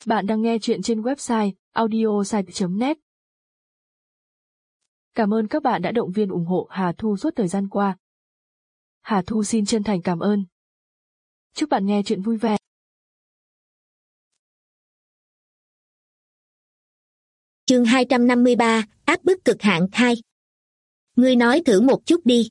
Bạn đang nghe chuyện trên website audiosite.net. Cảm ơn các bạn đã động viên ủng hộ Hà Thu suốt thời gian qua. Hà Thu xin chân thành cảm ơn. Chúc bạn nghe chuyện vui vẻ. Chương 253, áp bức cực hạn 2. Ngươi nói thử một chút đi.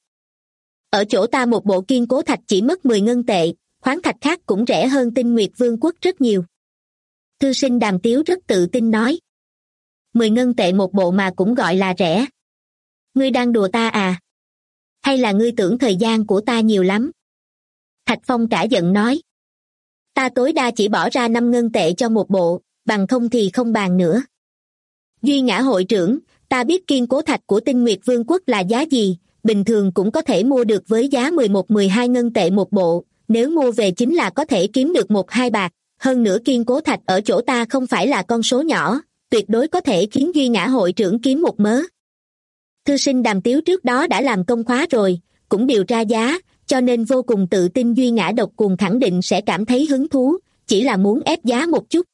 Ở chỗ ta một bộ kiên cố thạch chỉ mất 10 ngân tệ, khoáng thạch khác cũng rẻ hơn Tinh Nguyệt Vương quốc rất nhiều. Thư sinh Đàm Tiếu rất tự tin nói. 10 ngân tệ một bộ mà cũng gọi là rẻ. Ngươi đang đùa ta à? Hay là ngươi tưởng thời gian của ta nhiều lắm? Thạch Phong cả giận nói. Ta tối đa chỉ bỏ ra 5 ngân tệ cho một bộ, bằng không thì không bàn nữa. Duy Ngã hội trưởng, ta biết kiên cố thạch của Tinh Nguyệt Vương quốc là giá gì, bình thường cũng có thể mua được với giá 11-12 ngân tệ một bộ, nếu mua về chính là có thể kiếm được 1-2 bạc, hơn nữa kiên cố thạch ở chỗ ta không phải là con số nhỏ, tuyệt đối có thể khiến Duy Ngã hội trưởng kiếm một mớ. Thư sinh Đàm Tiếu trước đó đã làm công khóa rồi, cũng điều tra giá, cho nên vô cùng tự tin Duy Ngã độc cuồng khẳng định sẽ cảm thấy hứng thú, chỉ là muốn ép giá một chút.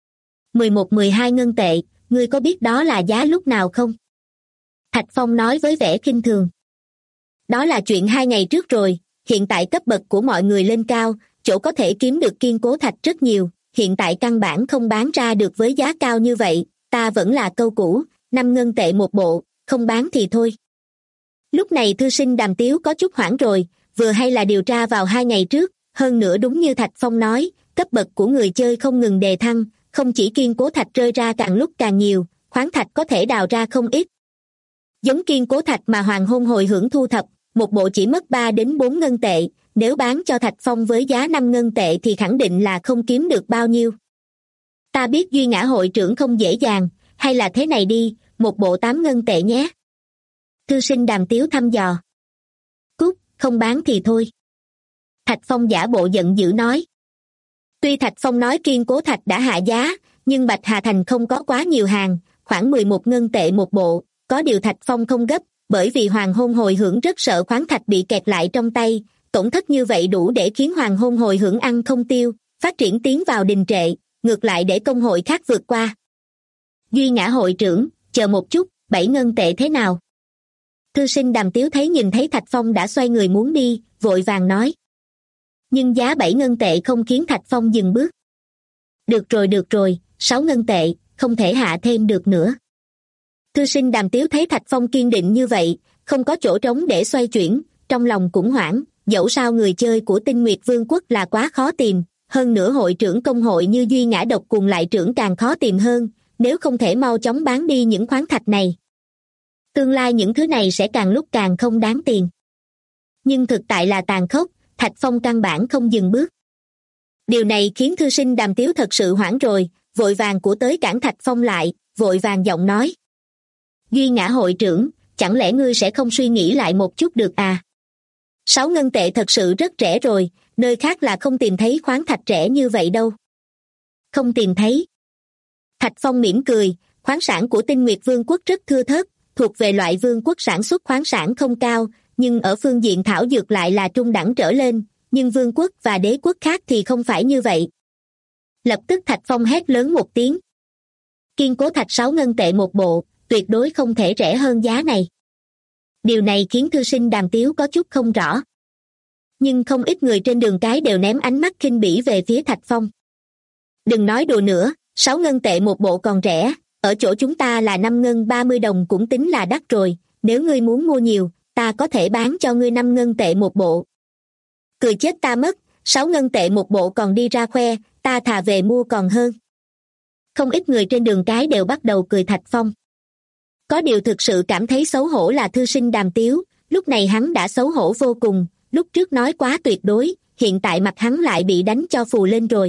11-12 ngân tệ, ngươi có biết đó là giá lúc nào không? Thạch Phong nói với vẻ khinh thường. Đó là chuyện 2 ngày trước rồi, hiện tại cấp bậc của mọi người lên cao, chỗ có thể kiếm được kiên cố thạch rất nhiều, hiện tại căn bản không bán ra được với giá cao như vậy, ta vẫn là câu cũ, 5 ngân tệ một bộ, không bán thì thôi. Lúc này thư sinh Đàm Tiếu có chút hoảng rồi, vừa hay là điều tra vào 2 ngày trước, hơn nữa đúng như Thạch Phong nói, cấp bậc của người chơi không ngừng đề thăng, không chỉ kiên cố thạch rơi ra càng lúc càng nhiều, khoáng thạch có thể đào ra không ít. Giống kiên cố thạch mà Hoàng Hôn hồi hưởng thu thập, một bộ chỉ mất 3-4 ngân tệ, nếu bán cho Thạch Phong với giá 5 ngân tệ thì khẳng định là không kiếm được bao nhiêu. Ta biết Duy Ngã hội trưởng không dễ dàng, hay là thế này đi, một bộ 8 ngân tệ nhé. Thư sinh Đàm Tiếu thăm dò. Cút, không bán thì thôi. Thạch Phong giả bộ giận dữ nói. Tuy Thạch Phong nói kiên cố thạch đã hạ giá, nhưng Bạch Hà Thành không có quá nhiều hàng, khoảng 11 ngân tệ một bộ, có điều Thạch Phong không gấp, bởi vì Hoàng Hôn hồi hưởng rất sợ khoáng thạch bị kẹt lại trong tay, tổn thất như vậy đủ để khiến Hoàng Hôn hồi hưởng ăn không tiêu, phát triển tiến vào đình trệ, ngược lại để công hội khác vượt qua. Duy Ngã hội trưởng, chờ một chút, 7 ngân tệ thế nào? Thư sinh Đàm Tiếu nhìn thấy Thạch Phong đã xoay người muốn đi, vội vàng nói. Nhưng giá 7 ngân tệ không khiến Thạch Phong dừng bước. Được rồi, 6 ngân tệ, không thể hạ thêm được nữa. Thư sinh Đàm Tiếu thấy Thạch Phong kiên định như vậy, không có chỗ trống để xoay chuyển, trong lòng cũng hoảng, dẫu sao người chơi của Tinh Nguyệt Vương quốc là quá khó tìm, hơn nữa hội trưởng công hội như Duy Ngã độc cuồng lại trưởng càng khó tìm hơn, nếu không thể mau chóng bán đi những khoáng thạch này. Tương lai những thứ này sẽ càng lúc càng không đáng tiền. Nhưng thực tại là tàn khốc, Thạch Phong căn bản không dừng bước. Điều này khiến thư sinh Đàm Tiếu thật sự hoảng rồi, vội vàng của tới cản Thạch Phong lại, vội vàng giọng nói. Duy Ngã hội trưởng, chẳng lẽ ngươi sẽ không suy nghĩ lại một chút được à? 6 ngân tệ thật sự rất rẻ rồi, nơi khác là không tìm thấy khoáng thạch rẻ như vậy đâu. Không tìm thấy. Thạch Phong mỉm cười, khoáng sản của Tinh Nguyệt Vương quốc rất thưa thớt, thuộc về loại vương quốc sản xuất khoáng sản không cao, nhưng ở phương diện thảo dược lại là trung đẳng trở lên, nhưng vương quốc và đế quốc khác thì không phải như vậy. Lập tức Thạch Phong hét lớn một tiếng. Kiên cố thạch 6 ngân tệ một bộ, tuyệt đối không thể rẻ hơn giá này. Điều này khiến thư sinh Đàm Tiếu có chút không rõ. Nhưng không ít người trên đường cái đều ném ánh mắt khinh bỉ về phía Thạch Phong. Đừng nói đùa nữa, 6 ngân tệ một bộ còn rẻ, ở chỗ chúng ta là 5 ngân 30 đồng cũng tính là đắt rồi, nếu ngươi muốn mua nhiều, ta có thể bán cho ngươi 5 ngân tệ một bộ. Cười chết ta mất, 6 ngân tệ một bộ còn đi ra khoe, ta thà về mua còn hơn. Không ít người trên đường cái đều bắt đầu cười Thạch Phong. Có điều thực sự cảm thấy xấu hổ là thư sinh Đàm Tiếu, lúc này hắn đã xấu hổ vô cùng, lúc trước nói quá tuyệt đối, hiện tại mặt hắn lại bị đánh cho phù lên rồi.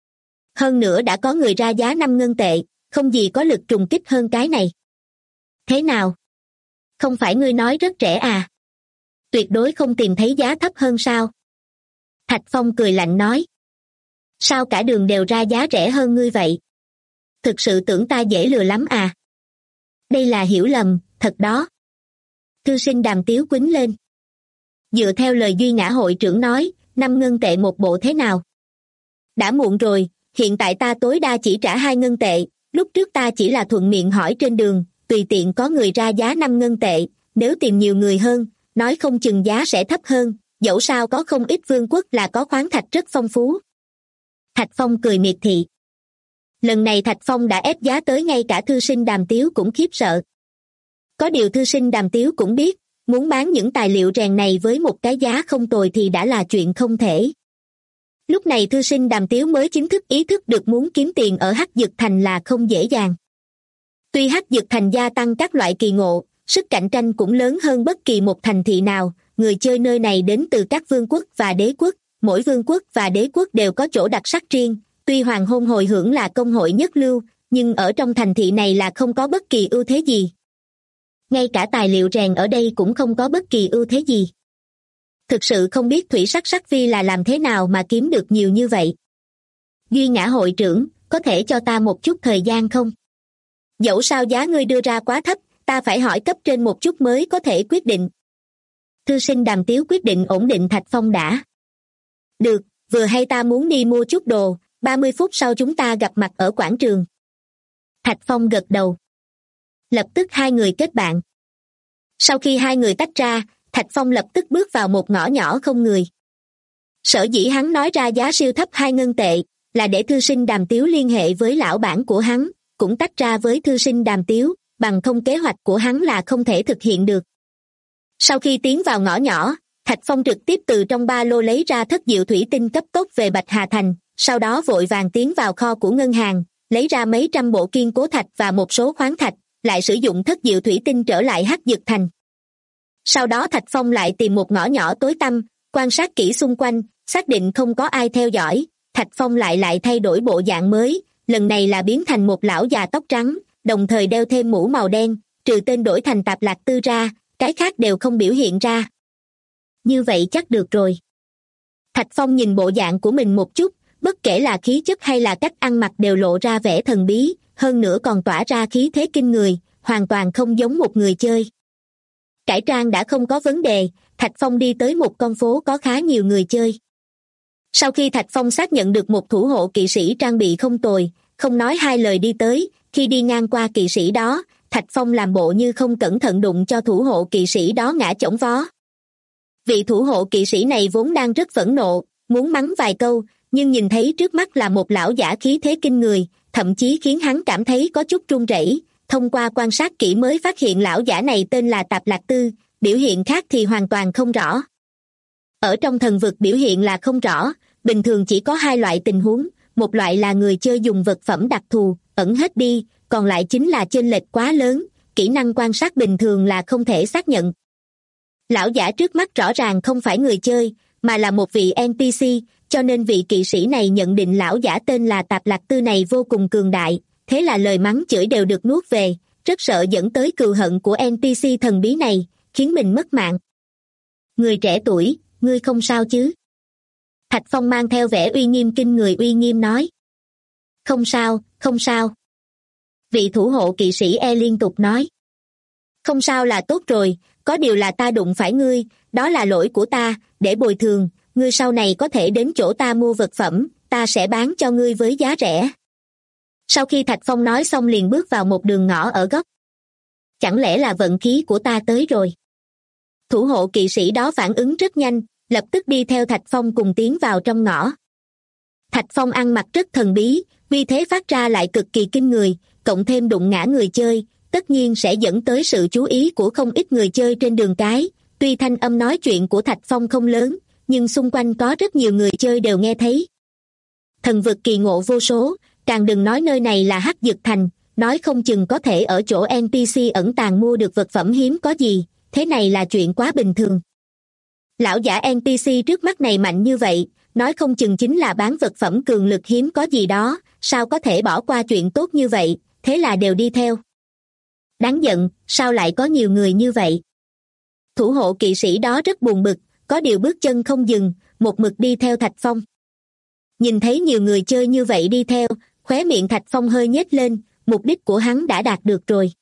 Hơn nữa đã có người ra giá 5 ngân tệ, không gì có lực trùng kích hơn cái này. Thế nào? Không phải ngươi nói rất rẻ à? Tuyệt đối không tìm thấy giá thấp hơn sao? Thạch Phong cười lạnh nói. Sao cả đường đều ra giá rẻ hơn ngươi vậy? Thực sự tưởng ta dễ lừa lắm à? Đây là hiểu lầm, thật đó. Thư sinh Đàm Tiếu quýnh lên. Dựa theo lời Duy Ngã hội trưởng nói, 5 ngân tệ một bộ thế nào? Đã muộn rồi, hiện tại ta tối đa chỉ trả 2 ngân tệ, lúc trước ta chỉ là thuận miệng hỏi trên đường, tùy tiện có người ra giá 5 ngân tệ, nếu tìm nhiều người hơn, nói không chừng giá sẽ thấp hơn, dẫu sao có không ít vương quốc là có khoáng thạch rất phong phú. Thạch Phong cười miệt thị. Lần này Thạch Phong đã ép giá tới ngay cả thư sinh Đàm Tiếu cũng khiếp sợ. Có điều thư sinh Đàm Tiếu cũng biết, muốn bán những tài liệu rèn này với một cái giá không tồi thì đã là chuyện không thể. Lúc này thư sinh Đàm Tiếu mới chính thức ý thức được muốn kiếm tiền ở Hắc Dực Thành là không dễ dàng. Tuy Hắc Dực Thành gia tăng các loại kỳ ngộ, sức cạnh tranh cũng lớn hơn bất kỳ một thành thị nào, người chơi nơi này đến từ các vương quốc và đế quốc, mỗi vương quốc và đế quốc đều có chỗ đặc sắc riêng, tuy Hoàng Hôn Hồi Hưởng là công hội nhất lưu, nhưng ở trong thành thị này là không có bất kỳ ưu thế gì. Ngay cả tài liệu rèn ở đây cũng không có bất kỳ ưu thế gì. Thực sự không biết Thủy Sắc Sắc Phi là làm thế nào mà kiếm được nhiều như vậy. Duy Ngã hội trưởng, có thể cho ta một chút thời gian không? Dẫu sao giá ngươi đưa ra quá thấp, ta phải hỏi cấp trên một chút mới có thể quyết định. Thư sinh Đàm Tiếu quyết định ổn định Thạch Phong đã. Được, vừa hay ta muốn đi mua chút đồ, 30 phút sau chúng ta gặp mặt ở quảng trường. Thạch Phong gật đầu. Lập tức hai người kết bạn. Sau khi hai người tách ra, Thạch Phong lập tức bước vào một ngõ nhỏ không người. Sở dĩ hắn nói ra giá siêu thấp 2 ngân tệ, là để thư sinh Đàm Tiếu liên hệ với lão bản của hắn, cũng tách ra với thư sinh Đàm Tiếu, bằng không kế hoạch của hắn là không thể thực hiện được. Sau khi tiến vào ngõ nhỏ, Thạch Phong trực tiếp từ trong ba lô lấy ra thất diệu thủy tinh cấp tốc về Bạch Hà Thành, sau đó vội vàng tiến vào kho của ngân hàng, lấy ra mấy trăm bộ kiên cố thạch và một số khoáng thạch, lại sử dụng thất diệu thủy tinh trở lại Hắc Dực Thành. Sau đó Thạch Phong lại tìm một ngõ nhỏ tối tăm, quan sát kỹ xung quanh, xác định không có ai theo dõi, Thạch Phong lại thay đổi bộ dạng mới, lần này là biến thành một lão già tóc trắng, đồng thời đeo thêm mũ màu đen, trừ tên đổi thành Tạp Lạc Tư ra, cái khác đều không biểu hiện ra. Như vậy chắc được rồi. Thạch Phong nhìn bộ dạng của mình một chút, bất kể là khí chất hay là cách ăn mặc đều lộ ra vẻ thần bí, hơn nữa còn tỏa ra khí thế kinh người, hoàn toàn không giống một người chơi. Cải trang đã không có vấn đề, Thạch Phong đi tới một con phố có khá nhiều người chơi. Sau khi Thạch Phong xác nhận được một thủ hộ kỵ sĩ trang bị không tồi, không nói hai lời đi tới, khi đi ngang qua kỵ sĩ đó, Thạch Phong làm bộ như không cẩn thận đụng cho thủ hộ kỵ sĩ đó ngã chổng vó. Vị thủ hộ kỵ sĩ này vốn đang rất phẫn nộ, muốn mắng vài câu, nhưng nhìn thấy trước mắt là một lão giả khí thế kinh người, thậm chí khiến hắn cảm thấy có chút run rẩy. Thông qua quan sát kỹ mới phát hiện lão giả này tên là Tạp Lạc Tư, biểu hiện khác thì hoàn toàn không rõ. Ở trong thần vực biểu hiện là không rõ, bình thường chỉ có hai loại tình huống, một loại là người chơi dùng vật phẩm đặc thù, ẩn hết đi, còn lại chính là chênh lệch quá lớn, kỹ năng quan sát bình thường là không thể xác nhận. Lão giả trước mắt rõ ràng không phải người chơi, mà là một vị NPC, cho nên vị kỵ sĩ này nhận định lão giả tên là Tạp Lạc Tư này vô cùng cường đại, thế là lời mắng chửi đều được nuốt về, rất sợ dẫn tới cừu hận của NPC thần bí này, khiến mình mất mạng. Người trẻ tuổi, ngươi không sao chứ? Thạch Phong mang theo vẻ uy nghiêm kinh người uy nghiêm nói. Không sao, không sao. Vị thủ hộ kỵ sĩ liên tục nói. Không sao là tốt rồi, có điều là ta đụng phải ngươi, đó là lỗi của ta, để bồi thường, ngươi sau này có thể đến chỗ ta mua vật phẩm, ta sẽ bán cho ngươi với giá rẻ. Sau khi Thạch Phong nói xong liền bước vào một đường ngõ ở góc. Chẳng lẽ là vận khí của ta tới rồi? Thủ hộ kỵ sĩ đó phản ứng rất nhanh, lập tức đi theo Thạch Phong cùng tiến vào trong ngõ. Thạch Phong ăn mặc rất thần bí, vì thế phát ra lại cực kỳ kinh người, cộng thêm đụng ngã người chơi, tất nhiên sẽ dẫn tới sự chú ý của không ít người chơi trên đường cái. Tuy thanh âm nói chuyện của Thạch Phong không lớn, nhưng xung quanh có rất nhiều người chơi đều nghe thấy. Thần vực kỳ ngộ vô số, càng đừng nói nơi này là Hắc Dực Thành, nói không chừng có thể ở chỗ NPC ẩn tàng mua được vật phẩm hiếm có gì, thế này là chuyện quá bình thường. Lão giả NPC trước mắt này mạnh như vậy, nói không chừng chính là bán vật phẩm cường lực hiếm có gì đó, sao có thể bỏ qua chuyện tốt như vậy, thế là đều đi theo. Đáng giận, sao lại có nhiều người như vậy? Thủ hộ kỵ sĩ đó rất buồn bực, có điều bước chân không dừng, một mực đi theo Thạch Phong. Nhìn thấy nhiều người chơi như vậy đi theo, khóe miệng Thạch Phong hơi nhếch lên, mục đích của hắn đã đạt được rồi.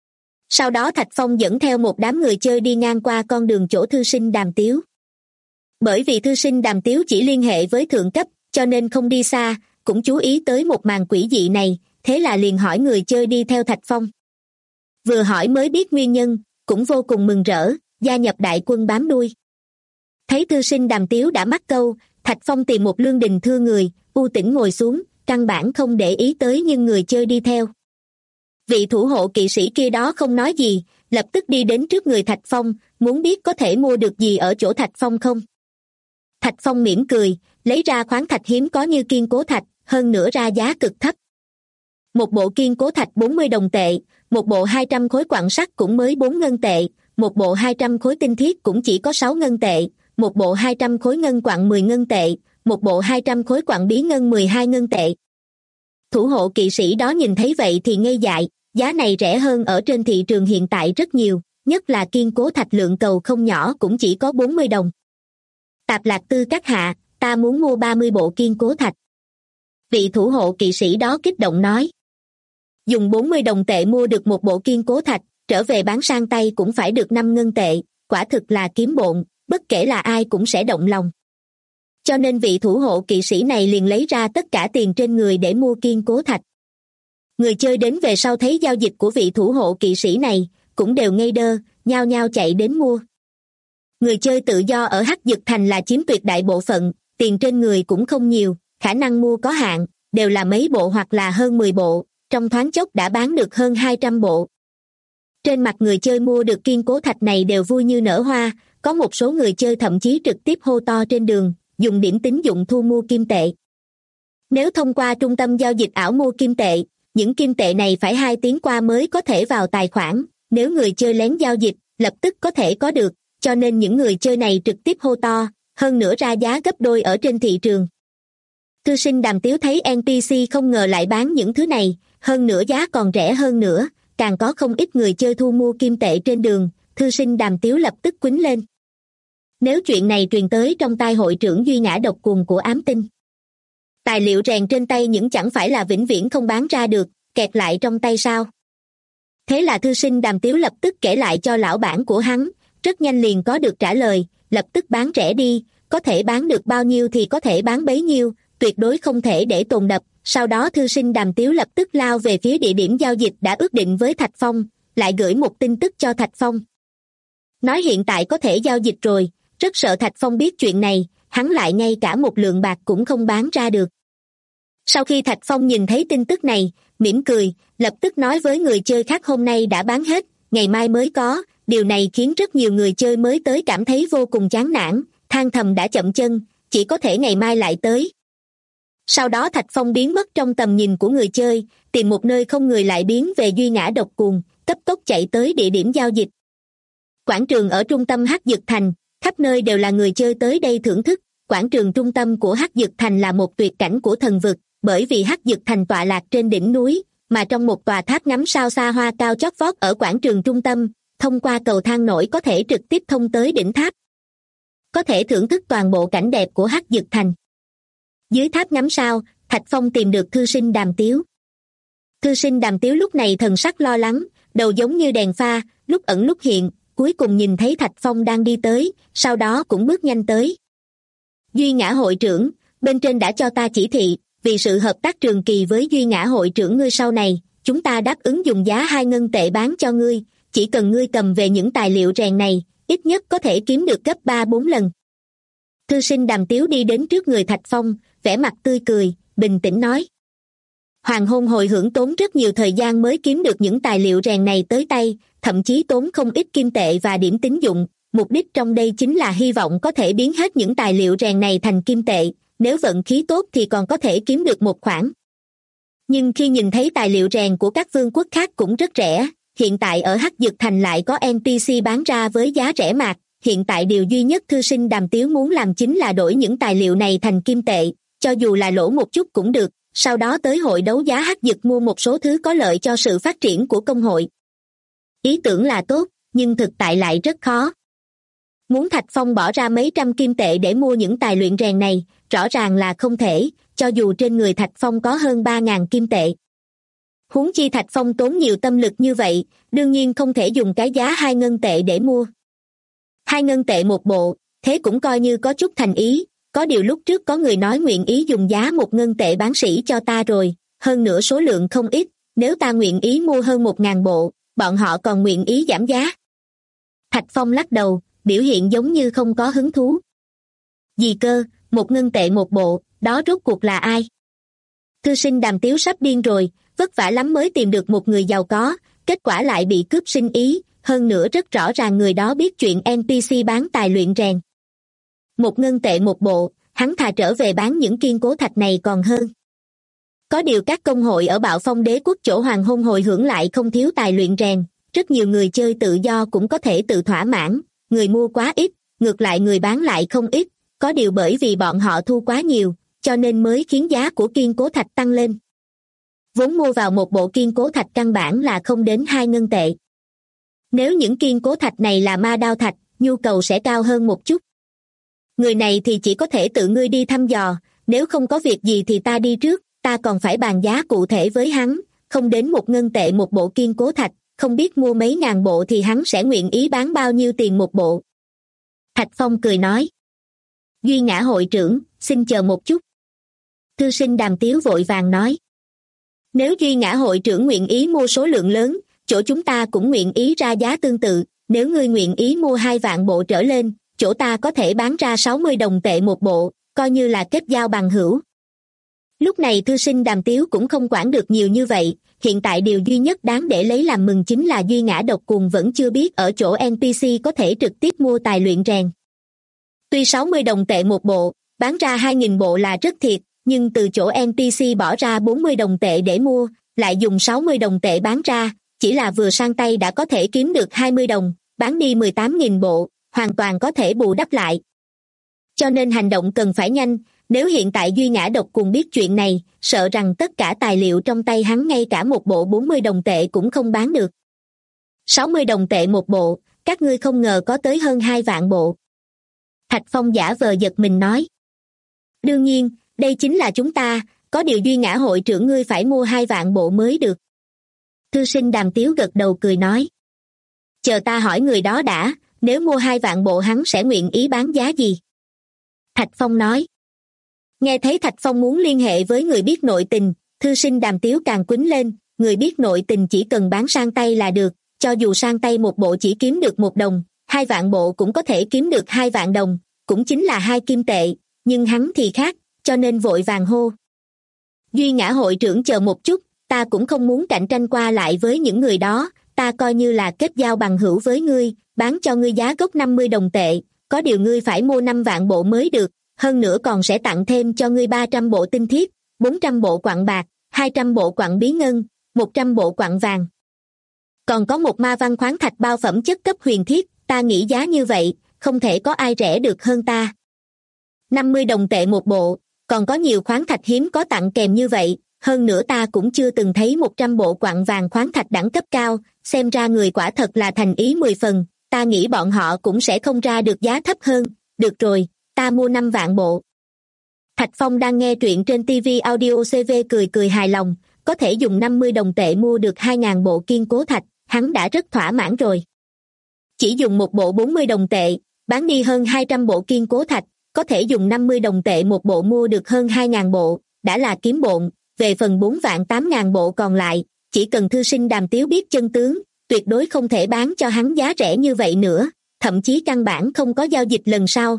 Sau đó Thạch Phong dẫn theo một đám người chơi đi ngang qua con đường chỗ thư sinh Đàm Tiếu. Bởi vì thư sinh Đàm Tiếu chỉ liên hệ với thượng cấp, cho nên không đi xa, cũng chú ý tới một màn quỷ dị này, thế là liền hỏi người chơi đi theo Thạch Phong. Vừa hỏi mới biết nguyên nhân, cũng vô cùng mừng rỡ, gia nhập đại quân bám đuôi. Thấy thư sinh Đàm Tiếu đã mắc câu, Thạch Phong tìm một lương đình thưa người, u tĩnh ngồi xuống, căn bản không để ý tới nhưng người chơi đi theo. Vị thủ hộ kỵ sĩ kia đó không nói gì, lập tức đi đến trước người Thạch Phong, muốn biết có thể mua được gì ở chỗ Thạch Phong không. Thạch Phong mỉm cười, lấy ra khoáng thạch hiếm có như kiên cố thạch, hơn nữa ra giá cực thấp. Một bộ kiên cố thạch 40 đồng tệ, một bộ 200 khối quặng sắt cũng mới 4 ngân tệ, một bộ 200 khối tinh thiết cũng chỉ có 6 ngân tệ, một bộ 200 khối ngân quặng 10 ngân tệ, một bộ 200 khối quặng bí ngân 12 ngân tệ. Thủ hộ kỵ sĩ đó nhìn thấy vậy thì ngây dại, giá này rẻ hơn ở trên thị trường hiện tại rất nhiều, nhất là kiên cố thạch lượng cầu không nhỏ cũng chỉ có 40 đồng. Tạp Lạc Tư các hạ, ta muốn mua 30 bộ kiên cố thạch. Vị thủ hộ kỵ sĩ đó kích động nói. Dùng 40 đồng tệ mua được một bộ kiên cố thạch, trở về bán sang tay cũng phải được 5 ngân tệ, quả thực là kiếm bộn, bất kể là ai cũng sẽ động lòng. Cho nên vị thủ hộ kỵ sĩ này liền lấy ra tất cả tiền trên người để mua kiên cố thạch. Người chơi đến về sau thấy giao dịch của vị thủ hộ kỵ sĩ này, cũng đều ngây đơ, nhao nhao chạy đến mua. Người chơi tự do ở Hắc Dực Thành là chiếm tuyệt đại bộ phận, tiền trên người cũng không nhiều, khả năng mua có hạn, đều là mấy bộ hoặc là hơn 10 bộ, trong thoáng chốc đã bán được hơn 200 bộ. Trên mặt người chơi mua được kiên cố thạch này đều vui như nở hoa, có một số người chơi thậm chí trực tiếp hô to trên đường, dùng điểm tín dụng thu mua kim tệ. Nếu thông qua trung tâm giao dịch ảo mua kim tệ, những kim tệ này phải 2 tiếng qua mới có thể vào tài khoản, nếu người chơi lén giao dịch, lập tức có thể có được, cho nên những người chơi này trực tiếp hô to, hơn nữa ra giá gấp đôi ở trên thị trường. Thư sinh Đàm Tiếu thấy NPC không ngờ lại bán những thứ này, hơn nữa giá còn rẻ hơn nữa, càng có không ít người chơi thu mua kim tệ trên đường, thư sinh Đàm Tiếu lập tức quýnh lên. Nếu chuyện này truyền tới trong tai hội trưởng Duy Ngã độc cuồng của Ám Tinh, tài liệu rèn trên tay những chẳng phải là vĩnh viễn không bán ra được, kẹt lại trong tay sao? Thế là thư sinh Đàm Tiếu lập tức kể lại cho lão bản của hắn, rất nhanh liền có được trả lời, lập tức bán rẻ đi, có thể bán được bao nhiêu thì có thể bán bấy nhiêu, tuyệt đối không thể để tồn đập. Sau đó thư sinh Đàm Tiếu lập tức lao về phía địa điểm giao dịch đã ước định với Thạch Phong, lại gửi một tin tức cho Thạch Phong. Nói hiện tại có thể giao dịch rồi, rất sợ Thạch Phong biết chuyện này, hắn lại ngay cả một lượng bạc cũng không bán ra được. Sau khi Thạch Phong nhìn thấy tin tức này, mỉm cười, lập tức nói với người chơi khác hôm nay đã bán hết, ngày mai mới có, điều này khiến rất nhiều người chơi mới tới cảm thấy vô cùng chán nản, than thầm đã chậm chân, chỉ có thể ngày mai lại tới. Sau đó Thạch Phong biến mất trong tầm nhìn của người chơi, tìm một nơi không người lại biến về Duy Ngã độc cuồng, cấp tốc chạy tới địa điểm giao dịch. Quảng trường ở trung tâm Hắc Dực Thành, khắp nơi đều là người chơi tới đây thưởng thức. Quảng trường trung tâm của Hắc Dực Thành là một tuyệt cảnh của thần vực, bởi vì Hắc Dực Thành tọa lạc trên đỉnh núi, mà trong một tòa tháp ngắm sao xa hoa cao chót vót ở quảng trường trung tâm, thông qua cầu thang nổi có thể trực tiếp thông tới đỉnh tháp. Có thể thưởng thức toàn bộ cảnh đẹp của Hắc Dực Thành. Dưới tháp ngắm sao, Thạch Phong tìm được thư sinh Đàm Tiếu. Thư sinh Đàm Tiếu lúc này thần sắc lo lắng, đầu giống như đèn pha, lúc ẩn lúc hiện, cuối cùng nhìn thấy Thạch Phong đang đi tới, sau đó cũng bước nhanh tới. Duy Ngã hội trưởng, bên trên đã cho ta chỉ thị, vì sự hợp tác trường kỳ với Duy Ngã hội trưởng ngươi sau này, chúng ta đáp ứng dùng giá 2 ngân tệ bán cho ngươi, chỉ cần ngươi cầm về những tài liệu rèn này, ít nhất có thể kiếm được gấp 3-4 lần. Thư sinh Đàm Tiếu đi đến trước người Thạch Phong, vẻ mặt tươi cười, bình tĩnh nói. Hoàng hôn hồi hưởng tốn rất nhiều thời gian mới kiếm được những tài liệu rèn này tới tay, thậm chí tốn không ít kim tệ và điểm tín dụng, mục đích trong đây chính là hy vọng có thể biến hết những tài liệu rèn này thành kim tệ, nếu vận khí tốt thì còn có thể kiếm được một khoản. Nhưng khi nhìn thấy tài liệu rèn của các vương quốc khác cũng rất rẻ, hiện tại ở Hắc Dực Thành lại có NPC bán ra với giá rẻ mạt, hiện tại điều duy nhất thư sinh Đàm Tiếu muốn làm chính là đổi những tài liệu này thành kim tệ, cho dù là lỗ một chút cũng được, sau đó tới hội đấu giá Hắc Dực mua một số thứ có lợi cho sự phát triển của công hội. Ý tưởng là tốt, nhưng thực tại lại rất khó. Muốn Thạch Phong bỏ ra mấy trăm kim tệ để mua những tài luyện rèn này, rõ ràng là không thể, cho dù trên người Thạch Phong có hơn 3.000 kim tệ. Huống chi Thạch Phong tốn nhiều tâm lực như vậy, đương nhiên không thể dùng cái giá 2 ngân tệ để mua. 2 ngân tệ một bộ, thế cũng coi như có chút thành ý, có điều lúc trước có người nói nguyện ý dùng giá 1 ngân tệ bán sỉ cho ta rồi, hơn nữa số lượng không ít, nếu ta nguyện ý mua hơn 1.000 bộ, bọn họ còn nguyện ý giảm giá. Thạch Phong lắc đầu, biểu hiện giống như không có hứng thú. Gì cơ, 1 ngân tệ một bộ, đó rốt cuộc là ai? Thư sinh Đàm Tiếu sắp điên rồi, vất vả lắm mới tìm được một người giàu có, kết quả lại bị cướp sinh ý, hơn nữa rất rõ ràng người đó biết chuyện NPC bán tài luyện rèn. 1 ngân tệ một bộ, hắn thà trở về bán những kiên cố thạch này còn hơn. Có điều các công hội ở Bạo Phong Đế quốc chỗ hoàng hôn hồi hưởng lại không thiếu tài luyện rèn, rất nhiều người chơi tự do cũng có thể tự thỏa mãn, người mua quá ít, ngược lại người bán lại không ít, có điều bởi vì bọn họ thu quá nhiều, cho nên mới khiến giá của kiên cố thạch tăng lên. Vốn mua vào một bộ kiên cố thạch căn bản là không đến 2 ngân tệ. Nếu những kiên cố thạch này là ma đao thạch, nhu cầu sẽ cao hơn một chút. Người này thì chỉ có thể tự ngươi đi thăm dò, nếu không có việc gì thì ta đi trước, ta còn phải bàn giá cụ thể với hắn, không đến 1 ngân tệ một bộ kiên cố thạch, không biết mua mấy ngàn bộ thì hắn sẽ nguyện ý bán bao nhiêu tiền một bộ. Thạch Phong cười nói. Duy Ngã hội trưởng, xin chờ một chút. Thư sinh Đàm Tiếu vội vàng nói. Nếu Duy Ngã hội trưởng nguyện ý mua số lượng lớn, chỗ chúng ta cũng nguyện ý ra giá tương tự, nếu ngươi nguyện ý mua 2 vạn bộ trở lên, chỗ ta có thể bán ra 60 đồng tệ một bộ, coi như là kết giao bằng hữu. Lúc này thư sinh Đàm Tiếu cũng không quản được nhiều như vậy, hiện tại điều duy nhất đáng để lấy làm mừng chính là Duy Ngã độc cuồng vẫn chưa biết ở chỗ NPC có thể trực tiếp mua tài luyện rèn. Tuy 60 đồng tệ một bộ, bán ra 2.000 bộ là rất thiệt, nhưng từ chỗ NPC bỏ ra 40 đồng tệ để mua, lại dùng 60 đồng tệ bán ra, chỉ là vừa sang tay đã có thể kiếm được 20 đồng, bán đi 18.000 bộ, hoàn toàn có thể bù đắp lại. Cho nên hành động cần phải nhanh, nếu hiện tại Duy Ngã độc cuồng biết chuyện này, sợ rằng tất cả tài liệu trong tay hắn ngay cả một bộ 40 đồng tệ cũng không bán được. 60 đồng tệ một bộ, các ngươi không ngờ có tới hơn 2 vạn bộ. Thạch Phong giả vờ giật mình nói. Đương nhiên, đây chính là chúng ta, có điều Duy Ngã hội trưởng ngươi phải mua 2 vạn bộ mới được. Thư sinh Đàm Tiếu gật đầu cười nói. Chờ ta hỏi người đó đã, nếu mua 2 vạn bộ hắn sẽ nguyện ý bán giá gì? Thạch Phong nói. Nghe thấy Thạch Phong muốn liên hệ với người biết nội tình, thư sinh Đàm Tiếu càng quýnh lên, người biết nội tình chỉ cần bán sang tay là được, cho dù sang tay một bộ chỉ kiếm được 1 đồng, 2 vạn bộ cũng có thể kiếm được 2 vạn đồng, cũng chính là 2 kim tệ, nhưng hắn thì khác, cho nên vội vàng hô. Duy Ngã hội trưởng chờ một chút, ta cũng không muốn cạnh tranh qua lại với những người đó, ta coi như là kết giao bằng hữu với ngươi, bán cho ngươi giá gốc 50 đồng tệ, có điều ngươi phải mua 5 vạn bộ mới được, hơn nữa còn sẽ tặng thêm cho ngươi 300 bộ tinh thiết, 400 bộ quặng bạc, 200 bộ quặng bí ngân, 100 bộ quặng vàng. Còn có một ma văn khoáng thạch bao phẩm chất cấp huyền thiết, ta nghĩ giá như vậy, không thể có ai rẻ được hơn ta. 50 đồng tệ một bộ, còn có nhiều khoáng thạch hiếm có tặng kèm như vậy, hơn nữa ta cũng chưa từng thấy 100 bộ quặng vàng khoáng thạch đẳng cấp cao, xem ra người quả thật là thành ý 10 phần, ta nghĩ bọn họ cũng sẽ không ra được giá thấp hơn, được rồi, ta mua 5 vạn bộ. Thạch Phong đang nghe truyện trên TV Audio CV cười cười hài lòng, có thể dùng 50 đồng tệ mua được 2.000 bộ kiên cố thạch, hắn đã rất thỏa mãn rồi. Chỉ dùng một bộ 40 đồng tệ, bán đi hơn 200 bộ kiên cố thạch, có thể dùng 50 đồng tệ một bộ mua được hơn 2.000 bộ, đã là kiếm bộn, về phần 4.800.000 bộ còn lại, chỉ cần thư sinh Đàm Tiếu biết chân tướng, tuyệt đối không thể bán cho hắn giá rẻ như vậy nữa, thậm chí căn bản không có giao dịch lần sau.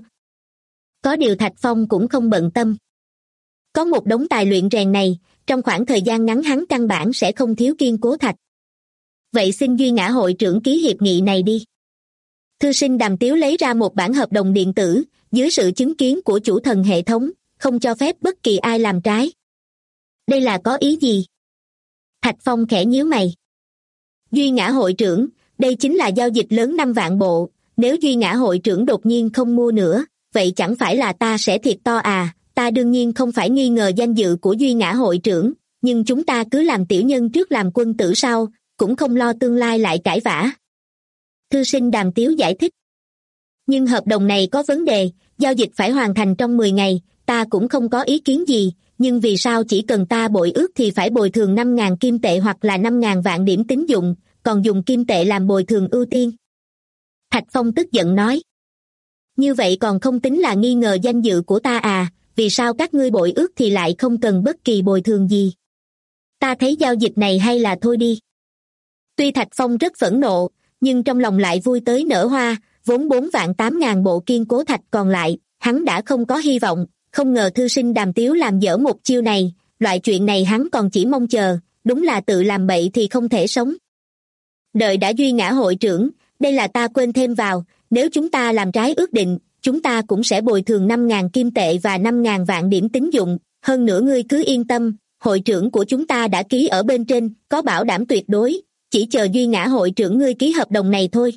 Có điều Thạch Phong cũng không bận tâm. Có một đống tài luyện rèn này, trong khoảng thời gian ngắn hắn căn bản sẽ không thiếu kiên cố thạch. Vậy xin Duy Ngã hội trưởng ký hiệp nghị này đi. Thư sinh Đàm Tiếu lấy ra một bản hợp đồng điện tử, dưới sự chứng kiến của chủ thần hệ thống, không cho phép bất kỳ ai làm trái. Đây là có ý gì? Thạch Phong khẽ nhíu mày. Duy Ngã hội trưởng, đây chính là giao dịch lớn 5 vạn bộ, nếu Duy Ngã hội trưởng đột nhiên không mua nữa, vậy chẳng phải là ta sẽ thiệt to à? Ta đương nhiên không phải nghi ngờ danh dự của Duy Ngã hội trưởng, nhưng chúng ta cứ làm tiểu nhân trước làm quân tử sau, cũng không lo tương lai lại cãi vã. Thư sinh Đàm Tiếu giải thích. Nhưng hợp đồng này có vấn đề, giao dịch phải hoàn thành trong 10 ngày, ta cũng không có ý kiến gì, nhưng vì sao chỉ cần ta bội ước thì phải bồi thường 5.000 kim tệ hoặc là 5.000 vạn điểm tín dụng, còn dùng kim tệ làm bồi thường ưu tiên? Thạch Phong tức giận nói. Như vậy còn không tính là nghi ngờ danh dự của ta à, vì sao các ngươi bội ước thì lại không cần bất kỳ bồi thường gì? Ta thấy giao dịch này hay là thôi đi. Tuy Thạch Phong rất phẫn nộ, nhưng trong lòng lại vui tới nở hoa, vốn 4.800.000 bộ kiên cố thạch còn lại, hắn đã không có hy vọng, không ngờ thư sinh Đàm Tiếu làm dở một chiêu này, loại chuyện này hắn còn chỉ mong chờ, đúng là tự làm bậy thì không thể sống. Đợi đã Duy Ngã hội trưởng, đây là ta quên thêm vào, nếu chúng ta làm trái ước định, chúng ta cũng sẽ bồi thường 5.000 kim tệ và 5.000 vạn điểm tín dụng, hơn nữa ngươi cứ yên tâm, hội trưởng của chúng ta đã ký ở bên trên, có bảo đảm tuyệt đối, chỉ chờ Duy Ngã hội trưởng ngươi ký hợp đồng này thôi.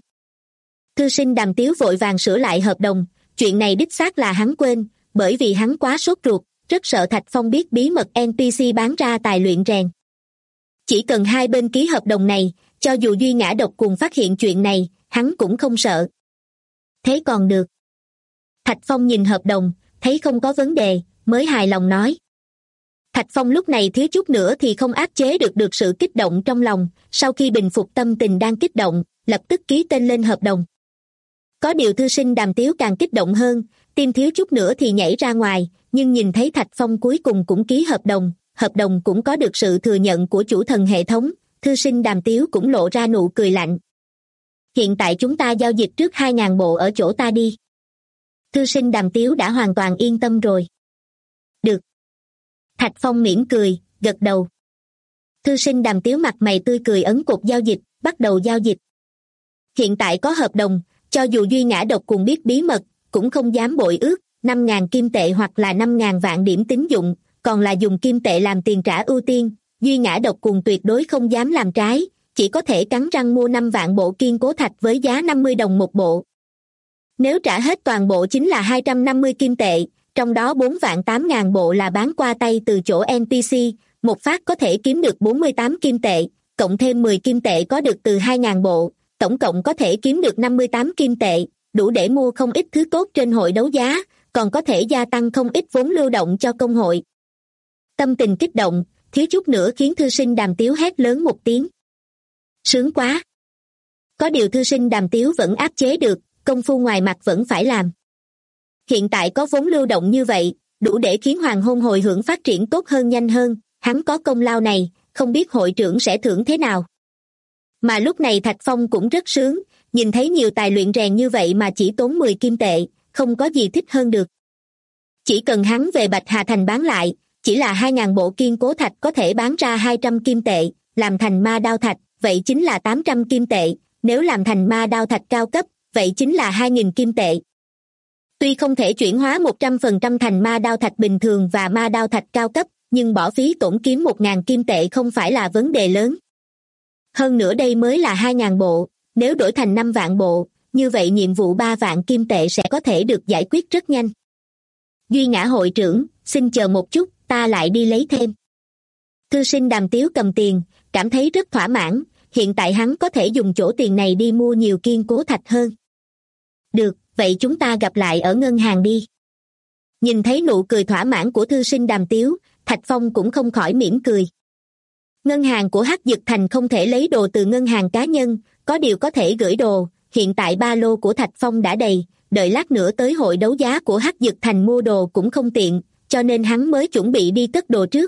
Thư sinh Đàm Tiếu vội vàng sửa lại hợp đồng, chuyện này đích xác là hắn quên, bởi vì hắn quá sốt ruột, rất sợ Thạch Phong biết bí mật NPC bán ra tài luyện rèn. Chỉ cần hai bên ký hợp đồng này, cho dù Duy Ngã độc cùng phát hiện chuyện này, hắn cũng không sợ. Thế còn được. Thạch Phong nhìn hợp đồng, thấy không có vấn đề, mới hài lòng nói. Thạch Phong lúc này thiếu chút nữa thì không áp chế được sự kích động trong lòng, sau khi bình phục tâm tình đang kích động, lập tức ký tên lên hợp đồng. Có điều thư sinh Đàm Tiếu càng kích động hơn, tim thiếu chút nữa thì nhảy ra ngoài, nhưng nhìn thấy Thạch Phong cuối cùng cũng ký hợp đồng cũng có được sự thừa nhận của chủ thần hệ thống, thư sinh Đàm Tiếu cũng lộ ra nụ cười lạnh. Hiện tại chúng ta giao dịch trước 2.000 bộ ở chỗ ta đi. Thư sinh Đàm Tiếu đã hoàn toàn yên tâm rồi. Được. Thạch Phong mỉm cười, gật đầu. Thư sinh Đàm Tiếu mặt mày tươi cười ấn cột giao dịch, bắt đầu giao dịch. Hiện tại có hợp đồng, cho dù Duy Ngã độc cùng biết bí mật, cũng không dám bội ước, 5.000 kim tệ hoặc là 5.000 vạn điểm tín dụng, còn là dùng kim tệ làm tiền trả ưu tiên, Duy Ngã độc cùng tuyệt đối không dám làm trái, chỉ có thể cắn răng mua 5 vạn bộ kiên cố thạch với giá 50 đồng một bộ. Nếu trả hết toàn bộ chính là 250 kim tệ, trong đó 4.800.000 bộ là bán qua tay từ chỗ NPC, một phát có thể kiếm được 48 kim tệ, cộng thêm 10 kim tệ có được từ 2.000 bộ, tổng cộng có thể kiếm được 58 kim tệ, đủ để mua không ít thứ tốt trên hội đấu giá, còn có thể gia tăng không ít vốn lưu động cho công hội. Tâm tình kích động, thiếu chút nữa khiến thư sinh Đàm Tiếu hét lớn một tiếng. Sướng quá! Có điều thư sinh Đàm Tiếu vẫn áp chế được, công phu ngoài mặt vẫn phải làm. Hiện tại có vốn lưu động như vậy, đủ để khiến Hoàng Hôn hồi hưởng phát triển tốt hơn nhanh hơn, hắn có công lao này, không biết hội trưởng sẽ thưởng thế nào. Mà lúc này Thạch Phong cũng rất sướng, nhìn thấy nhiều tài luyện rèn như vậy mà chỉ tốn 10 kim tệ, không có gì thích hơn được. Chỉ cần hắn về Bạch Hà Thành bán lại, chỉ là 2.000 bộ kiên cố thạch có thể bán ra 200 kim tệ, làm thành ma đao thạch, vậy chính là 800 kim tệ, nếu làm thành ma đao thạch cao cấp, vậy chính là 2.000 kim tệ. Tuy không thể chuyển hóa 100% thành ma đao thạch bình thường và ma đao thạch cao cấp, nhưng bỏ phí tổn kiếm 1.000 kim tệ không phải là vấn đề lớn. Hơn nữa đây mới là 2.000 bộ, nếu đổi thành 5 vạn bộ, như vậy nhiệm vụ 3 vạn kim tệ sẽ có thể được giải quyết rất nhanh. Duy Ngã hội trưởng, xin chờ một chút, ta lại đi lấy thêm. Thư sinh Đàm Tiếu cầm tiền, cảm thấy rất thỏa mãn, hiện tại hắn có thể dùng chỗ tiền này đi mua nhiều kiên cố thạch hơn. Được, vậy chúng ta gặp lại ở ngân hàng đi. Nhìn thấy nụ cười thỏa mãn của thư sinh Đàm Tiếu, Thạch Phong cũng không khỏi mỉm cười. Ngân hàng của Hắc Dực Thành không thể lấy đồ từ ngân hàng cá nhân, có điều có thể gửi đồ, hiện tại ba lô của Thạch Phong đã đầy, đợi lát nữa tới hội đấu giá của Hắc Dực Thành mua đồ cũng không tiện, cho nên hắn mới chuẩn bị đi cất đồ trước.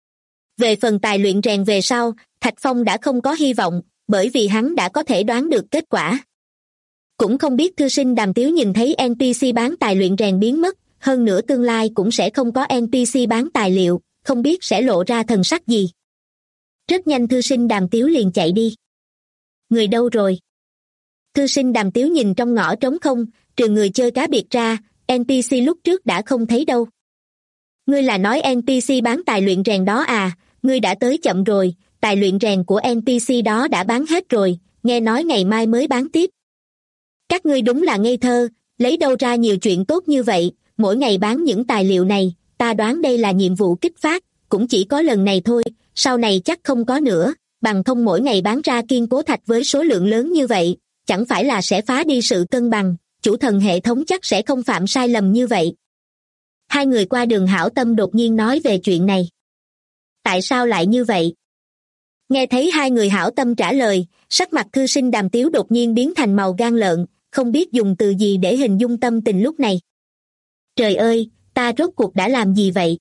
Về phần tài luyện rèn về sau, Thạch Phong đã không có hy vọng, bởi vì hắn đã có thể đoán được kết quả. Cũng không biết thư sinh Đàm Tiếu nhìn thấy NPC bán tài luyện rèn biến mất, hơn nữa tương lai cũng sẽ không có NPC bán tài liệu, không biết sẽ lộ ra thần sắc gì. Rất nhanh thư sinh Đàm Tiếu liền chạy đi. Người đâu rồi? Thư sinh Đàm Tiếu nhìn trong ngõ trống không, trừ người chơi cá biệt ra, NPC lúc trước đã không thấy đâu. Ngươi là nói NPC bán tài luyện rèn đó à, ngươi đã tới chậm rồi, tài luyện rèn của NPC đó đã bán hết rồi, nghe nói ngày mai mới bán tiếp. Các ngươi đúng là ngây thơ, lấy đâu ra nhiều chuyện tốt như vậy, mỗi ngày bán những tài liệu này, ta đoán đây là nhiệm vụ kích phát, cũng chỉ có lần này thôi, sau này chắc không có nữa, bằng không mỗi ngày bán ra kiên cố thạch với số lượng lớn như vậy, chẳng phải là sẽ phá đi sự cân bằng, chủ thần hệ thống chắc sẽ không phạm sai lầm như vậy. Hai người qua đường hảo tâm đột nhiên nói về chuyện này. Tại sao lại như vậy? Nghe thấy hai người hảo tâm trả lời, sắc mặt thư sinh Đàm Tiếu đột nhiên biến thành màu gan lợn, không biết dùng từ gì để hình dung tâm tình lúc này. Trời ơi, ta rốt cuộc đã làm gì vậy?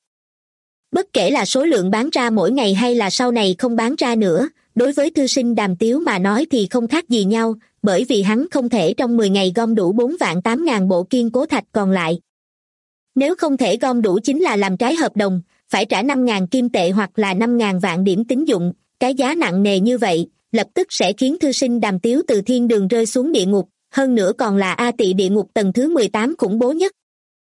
Bất kể là số lượng bán ra mỗi ngày hay là sau này không bán ra nữa, đối với thư sinh Đàm Tiếu mà nói thì không khác gì nhau, bởi vì hắn không thể trong 10 ngày gom đủ 4.800.000 bộ kiên cố thạch còn lại. Nếu không thể gom đủ chính là làm trái hợp đồng, phải trả 5.000 kim tệ hoặc là 5.000 vạn điểm tín dụng, cái giá nặng nề như vậy, lập tức sẽ khiến thư sinh Đàm Tiếu từ thiên đường rơi xuống địa ngục, hơn nữa còn là A Tị địa ngục tầng thứ 18 khủng bố nhất.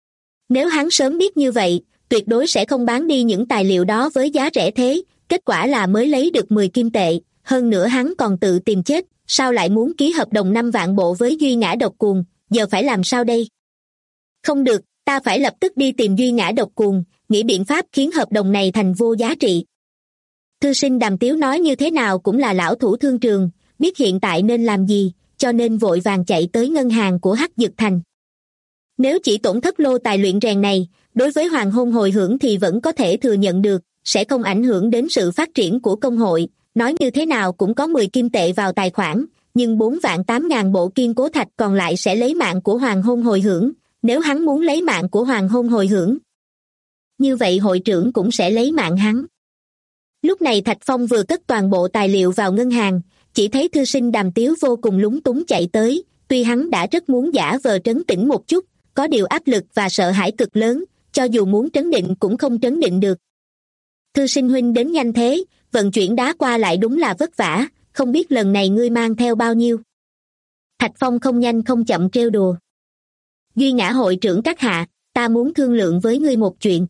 Nếu hắn sớm biết như vậy, tuyệt đối sẽ không bán đi những tài liệu đó với giá rẻ thế, kết quả là mới lấy được 10 kim tệ, hơn nữa hắn còn tự tìm chết, sao lại muốn ký hợp đồng 5 vạn bộ với Duy Ngã Độc Cuồng, giờ phải làm sao đây? Không được, ta phải lập tức đi tìm Duy Ngã Độc Cuồng, nghĩ biện pháp khiến hợp đồng này thành vô giá trị. Thư sinh Đàm Tiếu nói như thế nào cũng là lão thủ thương trường, biết hiện tại nên làm gì, cho nên vội vàng chạy tới ngân hàng của Hắc Dực Thành. Nếu chỉ tổn thất lô tài luyện rèn này, đối với hoàng hôn hồi hưởng thì vẫn có thể thừa nhận được, sẽ không ảnh hưởng đến sự phát triển của công hội, nói như thế nào cũng có 10 kim tệ vào tài khoản, nhưng 4.800.000 bộ kiên cố thạch còn lại sẽ lấy mạng của hoàng hôn hồi hưởng, nếu hắn muốn lấy mạng của hoàng hôn hồi hưởng. Như vậy hội trưởng cũng sẽ lấy mạng hắn. Lúc này Thạch Phong vừa cất toàn bộ tài liệu vào ngân hàng, chỉ thấy thư sinh Đàm Tiếu vô cùng lúng túng chạy tới, tuy hắn đã rất muốn giả vờ trấn tĩnh một chút, có điều áp lực và sợ hãi cực lớn, cho dù muốn trấn định cũng không trấn định được. Thư sinh huynh đến nhanh thế, vận chuyển đá qua lại đúng là vất vả, không biết lần này ngươi mang theo bao nhiêu. Thạch Phong không nhanh không chậm trêu đùa. Duy Ngã hội trưởng các hạ, ta muốn thương lượng với ngươi một chuyện.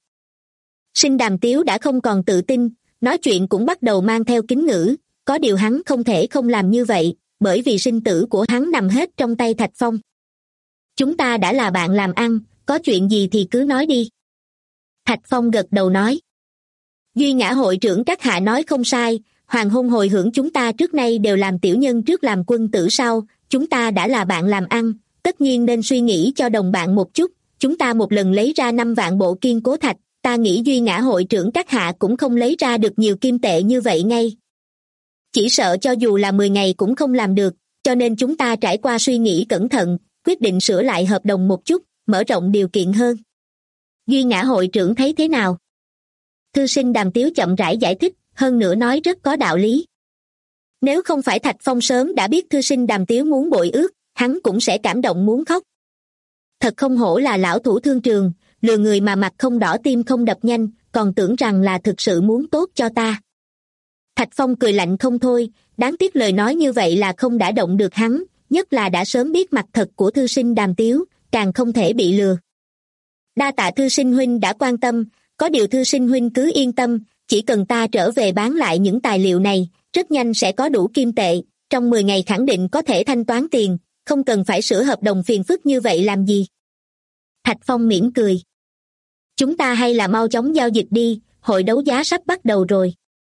Sinh Đàm Tiếu đã không còn tự tin, nói chuyện cũng bắt đầu mang theo kính ngữ, có điều hắn không thể không làm như vậy, bởi vì sinh tử của hắn nằm hết trong tay Thạch Phong. Chúng ta đã là bạn làm ăn, có chuyện gì thì cứ nói đi. Thạch Phong gật đầu nói. Duy Ngã hội trưởng các hạ nói không sai, hoàng hôn hồi hưởng chúng ta trước nay đều làm tiểu nhân trước làm quân tử sau, chúng ta đã là bạn làm ăn, tất nhiên nên suy nghĩ cho đồng bạn một chút, chúng ta một lần lấy ra 5 vạn bộ kiên cố thạch, ta nghĩ Duy Ngã hội trưởng các hạ cũng không lấy ra được nhiều kim tệ như vậy ngay. Chỉ sợ cho dù là 10 ngày cũng không làm được, cho nên chúng ta trải qua suy nghĩ cẩn thận, quyết định sửa lại hợp đồng một chút, mở rộng điều kiện hơn. Duy Ngã hội trưởng thấy thế nào? Thư sinh Đàm Tiếu chậm rãi giải thích, hơn nữa nói rất có đạo lý. Nếu không phải Thạch Phong sớm đã biết thư sinh Đàm Tiếu muốn bội ước, hắn cũng sẽ cảm động muốn khóc. Thật không hổ là lão thủ thương trường, lừa người mà mặt không đỏ tim không đập nhanh, còn tưởng rằng là thực sự muốn tốt cho ta. Thạch Phong cười lạnh không thôi, đáng tiếc lời nói như vậy là không đả động được hắn, nhất là đã sớm biết mặt thật của thư sinh Đàm Tiếu, càng không thể bị lừa. Đa tạ thư sinh huynh đã quan tâm, có điều thư sinh huynh cứ yên tâm, chỉ cần ta trở về bán lại những tài liệu này, rất nhanh sẽ có đủ kim tệ, trong 10 ngày khẳng định có thể thanh toán tiền, không cần phải sửa hợp đồng phiền phức như vậy làm gì. Thạch Phong mỉm cười. Chúng ta hay là mau chóng giao dịch đi, hội đấu giá sắp bắt đầu rồi.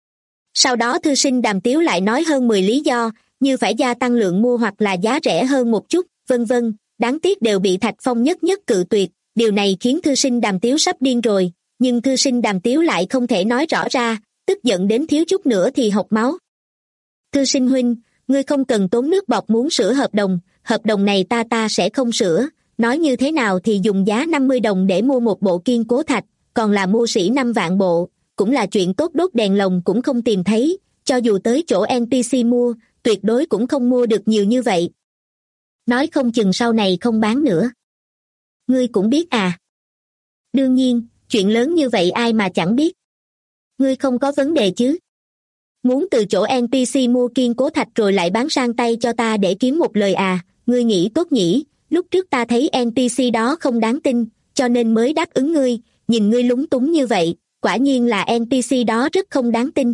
Sau đó thư sinh Đàm Tiếu lại nói hơn 10 lý do, như phải gia tăng lượng mua hoặc là giá rẻ hơn một chút, vân vân, đáng tiếc đều bị Thạch Phong nhất nhất cự tuyệt, điều này khiến thư sinh Đàm Tiếu sắp điên rồi, nhưng thư sinh Đàm Tiếu lại không thể nói rõ ra, tức giận đến thiếu chút nữa thì hộc máu. Thư sinh huynh, ngươi không cần tốn nước bọt muốn sửa hợp đồng này ta sẽ không sửa, nói như thế nào thì dùng giá 50 đồng để mua một bộ kiên cố thạch, còn là mua sỉ 5 vạn bộ, cũng là chuyện tốt đốt đèn lồng cũng không tìm thấy, cho dù tới chỗ NPC mua, tuyệt đối cũng không mua được nhiều như vậy. Nói không chừng sau này không bán nữa. Ngươi cũng biết à? Đương nhiên, chuyện lớn như vậy ai mà chẳng biết. Ngươi không có vấn đề chứ? Muốn từ chỗ NPC mua kiên cố thạch rồi lại bán sang tay cho ta để kiếm một lời à? Ngươi nghĩ tốt nhỉ? Lúc trước ta thấy NPC đó không đáng tin, cho nên mới đáp ứng ngươi, nhìn ngươi lúng túng như vậy, quả nhiên là NPC đó rất không đáng tin.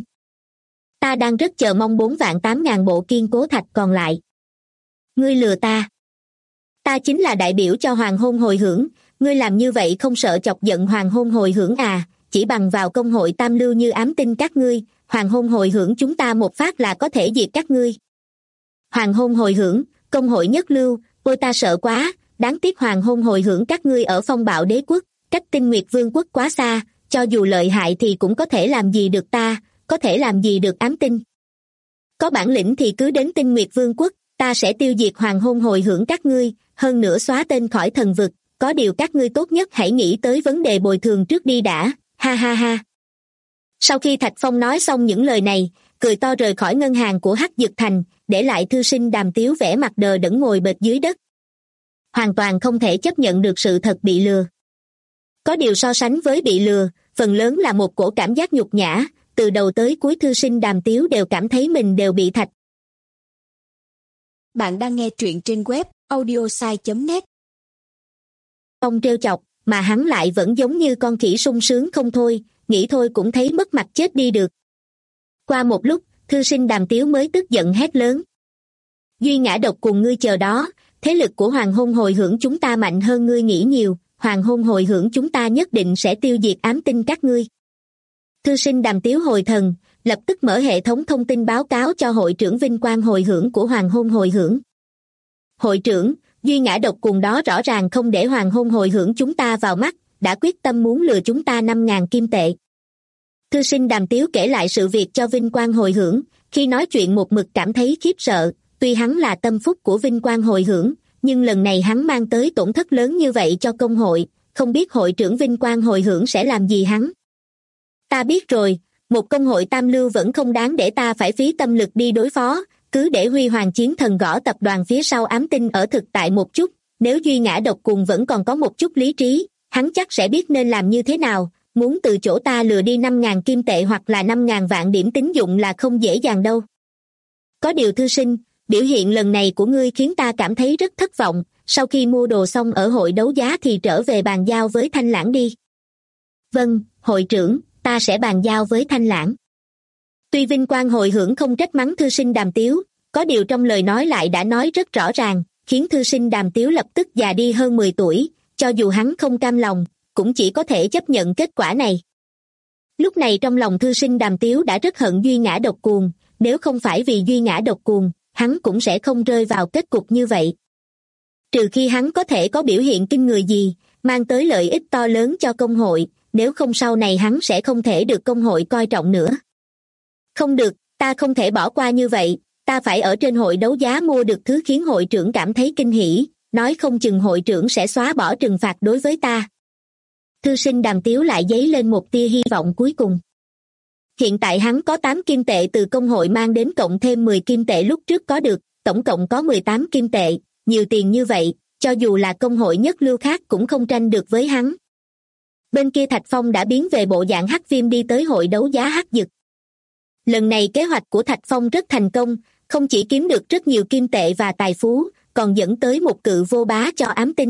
Ta đang rất chờ mong 4.800.000 bộ kiên cố thạch còn lại. Ngươi lừa ta. Ta chính là đại biểu cho hoàng hôn hồi hưởng, ngươi làm như vậy không sợ chọc giận hoàng hôn hồi hưởng à? Chỉ bằng vào công hội tam lưu như ám tin các ngươi, hoàng hôn hồi hưởng chúng ta một phát là có thể diệt các ngươi. Hoàng hôn hồi hưởng, công hội nhất lưu, ôi ta sợ quá, đáng tiếc hoàng hôn hồi hưởng các ngươi ở Phong Bạo Đế quốc, cách Tinh Nguyệt Vương quốc quá xa, cho dù lợi hại thì cũng có thể làm gì được ta, có thể làm gì được ám tinh. Có bản lĩnh thì cứ đến Tinh Nguyệt Vương quốc, ta sẽ tiêu diệt hoàng hôn hồi hưởng các ngươi, hơn nữa xóa tên khỏi thần vực, có điều các ngươi tốt nhất hãy nghĩ tới vấn đề bồi thường trước đi đã, ha ha ha. Sau khi Thạch Phong nói xong những lời này, cười to rời khỏi ngân hàng của Hắc Dực Thành, để lại thư sinh Đàm Tiếu vẻ mặt đờ đẫn ngồi bệt dưới đất. Hoàn toàn không thể chấp nhận được sự thật bị lừa. Có điều so sánh với bị lừa, phần lớn là một cổ cảm giác nhục nhã, từ đầu tới cuối thư sinh Đàm Tiếu đều cảm thấy mình đều bị Thạch. Bạn đang nghe truyện trên web audiosai.net. Phong trêu chọc, mà hắn lại vẫn giống như con khỉ sung sướng không thôi, nghĩ thôi cũng thấy mất mặt chết đi được. Qua một lúc, thư sinh Đàm Tiếu mới tức giận hét lớn. Duy Ngã Độc cùng ngươi chờ đó, thế lực của Hoàng Hôn Hồi Hưởng chúng ta mạnh hơn ngươi nghĩ nhiều, Hoàng Hôn Hồi Hưởng chúng ta nhất định sẽ tiêu diệt ám tinh các ngươi. Thư sinh Đàm Tiếu hồi thần, lập tức mở hệ thống thông tin báo cáo cho hội trưởng Vinh Quang Hồi Hưởng của Hoàng Hôn Hồi Hưởng. Hội trưởng, Duy Ngã Độc cùng đó rõ ràng không để Hoàng Hôn Hồi Hưởng chúng ta vào mắt, đã quyết tâm muốn lừa chúng ta 5.000 kim tệ. Thư sinh Đàm Tiếu kể lại sự việc cho Vinh Quang Hồi Hưởng, khi nói chuyện một mực cảm thấy khiếp sợ, tuy hắn là tâm phúc của Vinh Quang Hồi Hưởng, nhưng lần này hắn mang tới tổn thất lớn như vậy cho công hội, không biết hội trưởng Vinh Quang Hồi Hưởng sẽ làm gì hắn. Ta biết rồi, một công hội tam lưu vẫn không đáng để ta phải phí tâm lực đi đối phó, cứ để Huy Hoàng Chiến Thần gõ tập đoàn phía sau ám tinh ở thực tại một chút, nếu Duy Ngã Độc cùng vẫn còn có một chút lý trí, hắn chắc sẽ biết nên làm như thế nào, muốn từ chỗ ta lừa đi 5.000 kim tệ hoặc là 5.000 vạn điểm tín dụng là không dễ dàng đâu. Có điều thư sinh, biểu hiện lần này của ngươi khiến ta cảm thấy rất thất vọng, sau khi mua đồ xong ở hội đấu giá thì trở về bàn giao với Thanh Lãng đi. Vâng, hội trưởng, ta sẽ bàn giao với Thanh Lãng. Tuy Vinh Quang Hồi Hưởng không trách mắng thư sinh Đàm Tiếu, có điều trong lời nói lại đã nói rất rõ ràng, khiến thư sinh Đàm Tiếu lập tức già đi hơn 10 tuổi, cho dù hắn không cam lòng, cũng chỉ có thể chấp nhận kết quả này. Lúc này trong lòng thư sinh Đàm Tiếu đã rất hận Duy Ngã Độc Cuồng, nếu không phải vì Duy Ngã Độc Cuồng, hắn cũng sẽ không rơi vào kết cục như vậy. Trừ khi hắn có thể có biểu hiện kinh người gì, mang tới lợi ích to lớn cho công hội, nếu không sau này hắn sẽ không thể được công hội coi trọng nữa. Không được, ta không thể bỏ qua như vậy, ta phải ở trên hội đấu giá mua được thứ khiến hội trưởng cảm thấy kinh hỉ, nói không chừng hội trưởng sẽ xóa bỏ trừng phạt đối với ta. Thư sinh Đàm Tiếu lại dấy lên một tia hy vọng cuối cùng. Hiện tại hắn có 8 kim tệ từ công hội mang đến cộng thêm 10 kim tệ lúc trước có được, tổng cộng có 18 kim tệ, nhiều tiền như vậy, cho dù là công hội nhất lưu khác cũng không tranh được với hắn. Bên kia Thạch Phong đã biến về bộ dạng hắc viêm đi tới hội đấu giá Hắc Dực. Lần này kế hoạch của Thạch Phong rất thành công, không chỉ kiếm được rất nhiều kim tệ và tài phú, còn dẫn tới một cự vô bá cho ám tinh.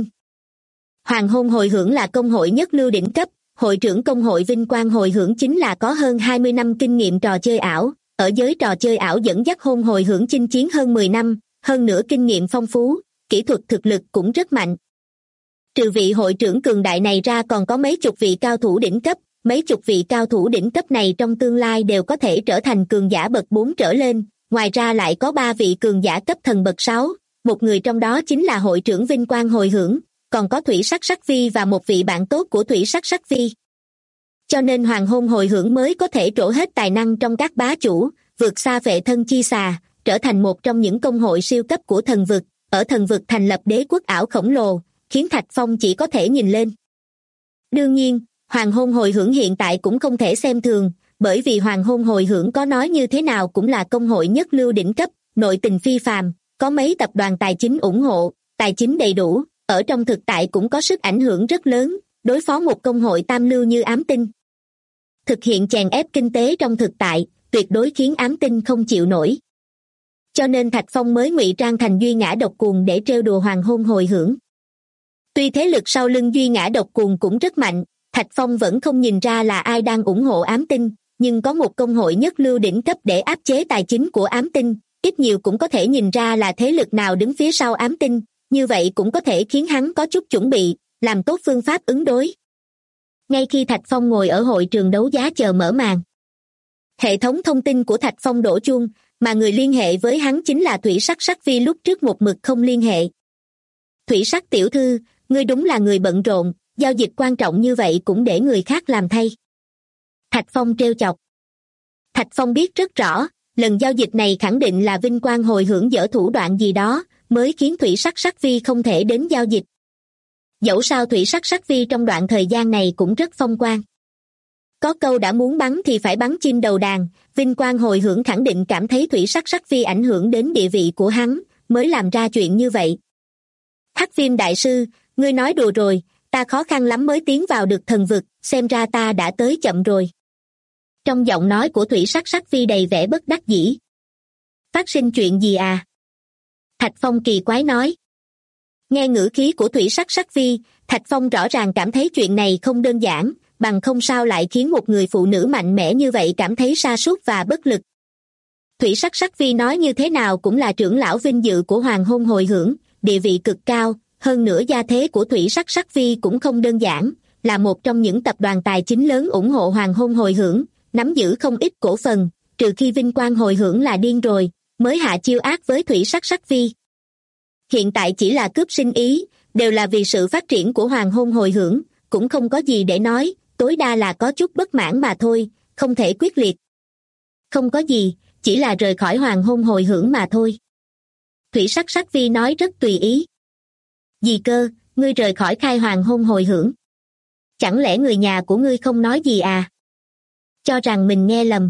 Hoàng Hôn Hồi Hưởng là công hội nhất lưu đỉnh cấp, hội trưởng công hội Vinh Quang Hồi Hưởng chính là có hơn 20 năm kinh nghiệm trò chơi ảo, ở giới trò chơi ảo dẫn dắt Hôn Hồi Hưởng chinh chiến hơn 10 năm, hơn nữa kinh nghiệm phong phú, kỹ thuật thực lực cũng rất mạnh. Trừ vị hội trưởng cường đại này ra còn có mấy chục vị cao thủ đỉnh cấp, mấy chục vị cao thủ đỉnh cấp này trong tương lai đều có thể trở thành cường giả bậc 4 trở lên, ngoài ra lại có 3 vị cường giả cấp thần bậc 6, một người trong đó chính là hội trưởng Vinh Quang Hồi Hưởng, còn có Thủy Sắc Sắc Phi và một vị bạn tốt của Thủy Sắc Sắc Phi. Cho nên Hoàng Hôn Hồi Hưởng mới có thể trổ hết tài năng trong các bá chủ, vượt xa Vệ Thân Chi Xà, trở thành một trong những công hội siêu cấp của thần vực, ở thần vực thành lập đế quốc ảo khổng lồ, khiến Thạch Phong chỉ có thể nhìn lên. Đương nhiên, Hoàng Hôn Hồi Hưởng hiện tại cũng không thể xem thường, bởi vì Hoàng Hôn Hồi Hưởng có nói như thế nào cũng là công hội nhất lưu đỉnh cấp, nội tình phi phàm, có mấy tập đoàn tài chính ủng hộ, tài chính đầy đủ, ở trong thực tại cũng có sức ảnh hưởng rất lớn, đối phó một công hội tam lưu như ám tinh. Thực hiện chèn ép kinh tế trong thực tại, tuyệt đối khiến ám tinh không chịu nổi. Cho nên Thạch Phong mới ngụy trang thành Duy Ngã Độc Cuồng để trêu đùa Hoàng Hôn Hồi Hưởng. Tuy thế lực sau lưng Duy Ngã Độc Cuồng cũng rất mạnh, Thạch Phong vẫn không nhìn ra là ai đang ủng hộ ám tinh, nhưng có một công hội nhất lưu đỉnh cấp để áp chế tài chính của ám tinh, ít nhiều cũng có thể nhìn ra là thế lực nào đứng phía sau ám tinh, như vậy cũng có thể khiến hắn có chút chuẩn bị, làm tốt phương pháp ứng đối. Ngay khi Thạch Phong ngồi ở hội trường đấu giá chờ mở màn, hệ thống thông tin của Thạch Phong đổ chuông, mà người liên hệ với hắn chính là Thủy Sắc Sắc Phi lúc trước một mực không liên hệ. Thủy Sắc tiểu thư, ngươi đúng là người bận rộn, giao dịch quan trọng như vậy cũng để người khác làm thay. Thạch Phong trêu chọc. Thạch Phong biết rất rõ, lần giao dịch này khẳng định là Vinh Quang Hồi Hưởng dở thủ đoạn gì đó, mới khiến Thủy Sắc Sắc Vi không thể đến giao dịch. Dẫu sao Thủy Sắc Sắc Vi trong đoạn thời gian này cũng rất phong quang. Có câu đã muốn bắn thì phải bắn chim đầu đàn, Vinh Quang Hồi Hưởng khẳng định cảm thấy Thủy Sắc Sắc Vi ảnh hưởng đến địa vị của hắn, mới làm ra chuyện như vậy. Hắc Viêm Đại Sư, ngươi nói đùa rồi, ta khó khăn lắm mới tiến vào được thần vực, xem ra ta đã tới chậm rồi. Trong giọng nói của Thủy Sắc Sắc Vi đầy vẻ bất đắc dĩ. Phát sinh chuyện gì à? Thạch Phong kỳ quái nói. Nghe ngữ khí của Thủy Sắc Sắc Vi, Thạch Phong rõ ràng cảm thấy chuyện này không đơn giản, bằng không sao lại khiến một người phụ nữ mạnh mẽ như vậy cảm thấy sa sút và bất lực. Thủy Sắc Sắc Vi nói như thế nào cũng là trưởng lão vinh dự của Hoàng Hôn Hồi Hưởng, địa vị cực cao, hơn nữa gia thế của Thủy Sắc Sắc Vi cũng không đơn giản, là một trong những tập đoàn tài chính lớn ủng hộ Hoàng Hôn Hồi Hưởng, nắm giữ không ít cổ phần, trừ khi Vinh Quang Hồi Hưởng là điên rồi, mới hạ chiêu ác với Thủy Sắc Sắc Vi. Hiện tại chỉ là cướp sinh ý, đều là vì sự phát triển của Hoàng Hôn Hồi Hưởng, cũng không có gì để nói, tối đa là có chút bất mãn mà thôi, không thể quyết liệt. Không có gì, chỉ là rời khỏi Hoàng Hôn Hồi Hưởng mà thôi. Thủy Sắc Sắc Vi nói rất tùy ý. Gì cơ, ngươi rời khỏi khai Hoàng Hôn Hồi Hưởng? Chẳng lẽ người nhà của ngươi không nói gì à? Cho rằng mình nghe lầm.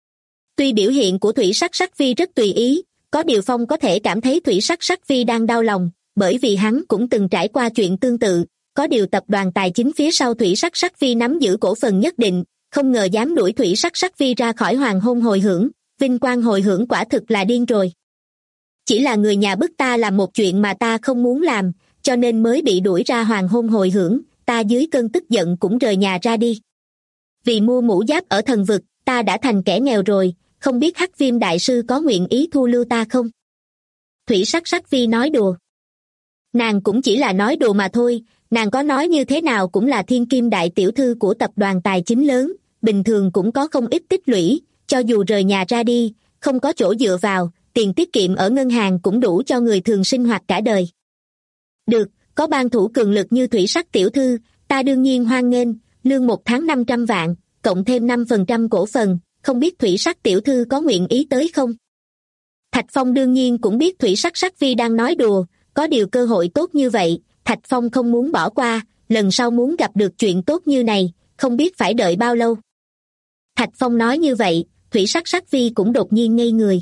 Tuy biểu hiện của Thủy Sắc Sắc Vi rất tùy ý, có điều Phong có thể cảm thấy Thủy Sắc Sắc Vi đang đau lòng, bởi vì hắn cũng từng trải qua chuyện tương tự, có điều tập đoàn tài chính phía sau Thủy Sắc Sắc Vi nắm giữ cổ phần nhất định, không ngờ dám đuổi Thủy Sắc Sắc Vi ra khỏi Hoàng Hôn Hồi Hưởng, Vinh Quang Hồi Hưởng quả thực là điên rồi. Chỉ là người nhà bức ta làm một chuyện mà ta không muốn làm, cho nên mới bị đuổi ra Hoàng Hôn Hồi Hưởng, ta dưới cơn tức giận cũng rời nhà ra đi. Vì mua mũ giáp ở thần vực, ta đã thành kẻ nghèo rồi, không biết Hắc Viêm Đại Sư có nguyện ý thu lưu ta không? Thủy Sắc Sắc Vi nói đùa. Nàng cũng chỉ là nói đùa mà thôi, nàng có nói như thế nào cũng là thiên kim đại tiểu thư của tập đoàn tài chính lớn, bình thường cũng có không ít tích lũy, cho dù rời nhà ra đi, không có chỗ dựa vào, tiền tiết kiệm ở ngân hàng cũng đủ cho người thường sinh hoạt cả đời. Được, có ban thủ cường lực như Thủy Sắc tiểu thư, ta đương nhiên hoan nghênh, lương một tháng 500 vạn, cộng thêm 5% cổ phần, không biết Thủy Sắc tiểu thư có nguyện ý tới không? Thạch Phong đương nhiên cũng biết Thủy Sắc Sắc Vi đang nói đùa, có điều cơ hội tốt như vậy, Thạch Phong không muốn bỏ qua, lần sau muốn gặp được chuyện tốt như này, không biết phải đợi bao lâu. Thạch Phong nói như vậy, Thủy Sắc Sắc Vi cũng đột nhiên ngây người.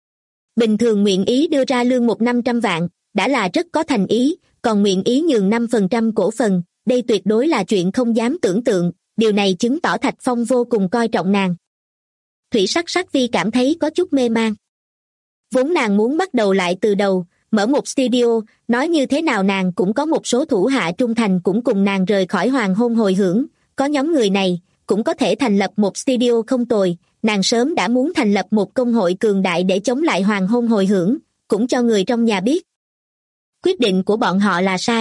Bình thường nguyện ý đưa ra lương 500 vạn, đã là rất có thành ý, còn nguyện ý nhường 5% cổ phần, đây tuyệt đối là chuyện không dám tưởng tượng, điều này chứng tỏ Thạch Phong vô cùng coi trọng nàng. Thủy Sắc Sắc Vi cảm thấy có chút mê man. Vốn nàng muốn bắt đầu lại từ đầu, mở một studio, nói như thế nào nàng cũng có một số thủ hạ trung thành cũng cùng nàng rời khỏi Hoàng Hôn Hồi Hưởng, có nhóm người này, cũng có thể thành lập một studio không tồi, nàng sớm đã muốn thành lập một công hội cường đại để chống lại Hoàng Hôn Hồi Hưởng, cũng cho người trong nhà biết. Quyết định của bọn họ là sai.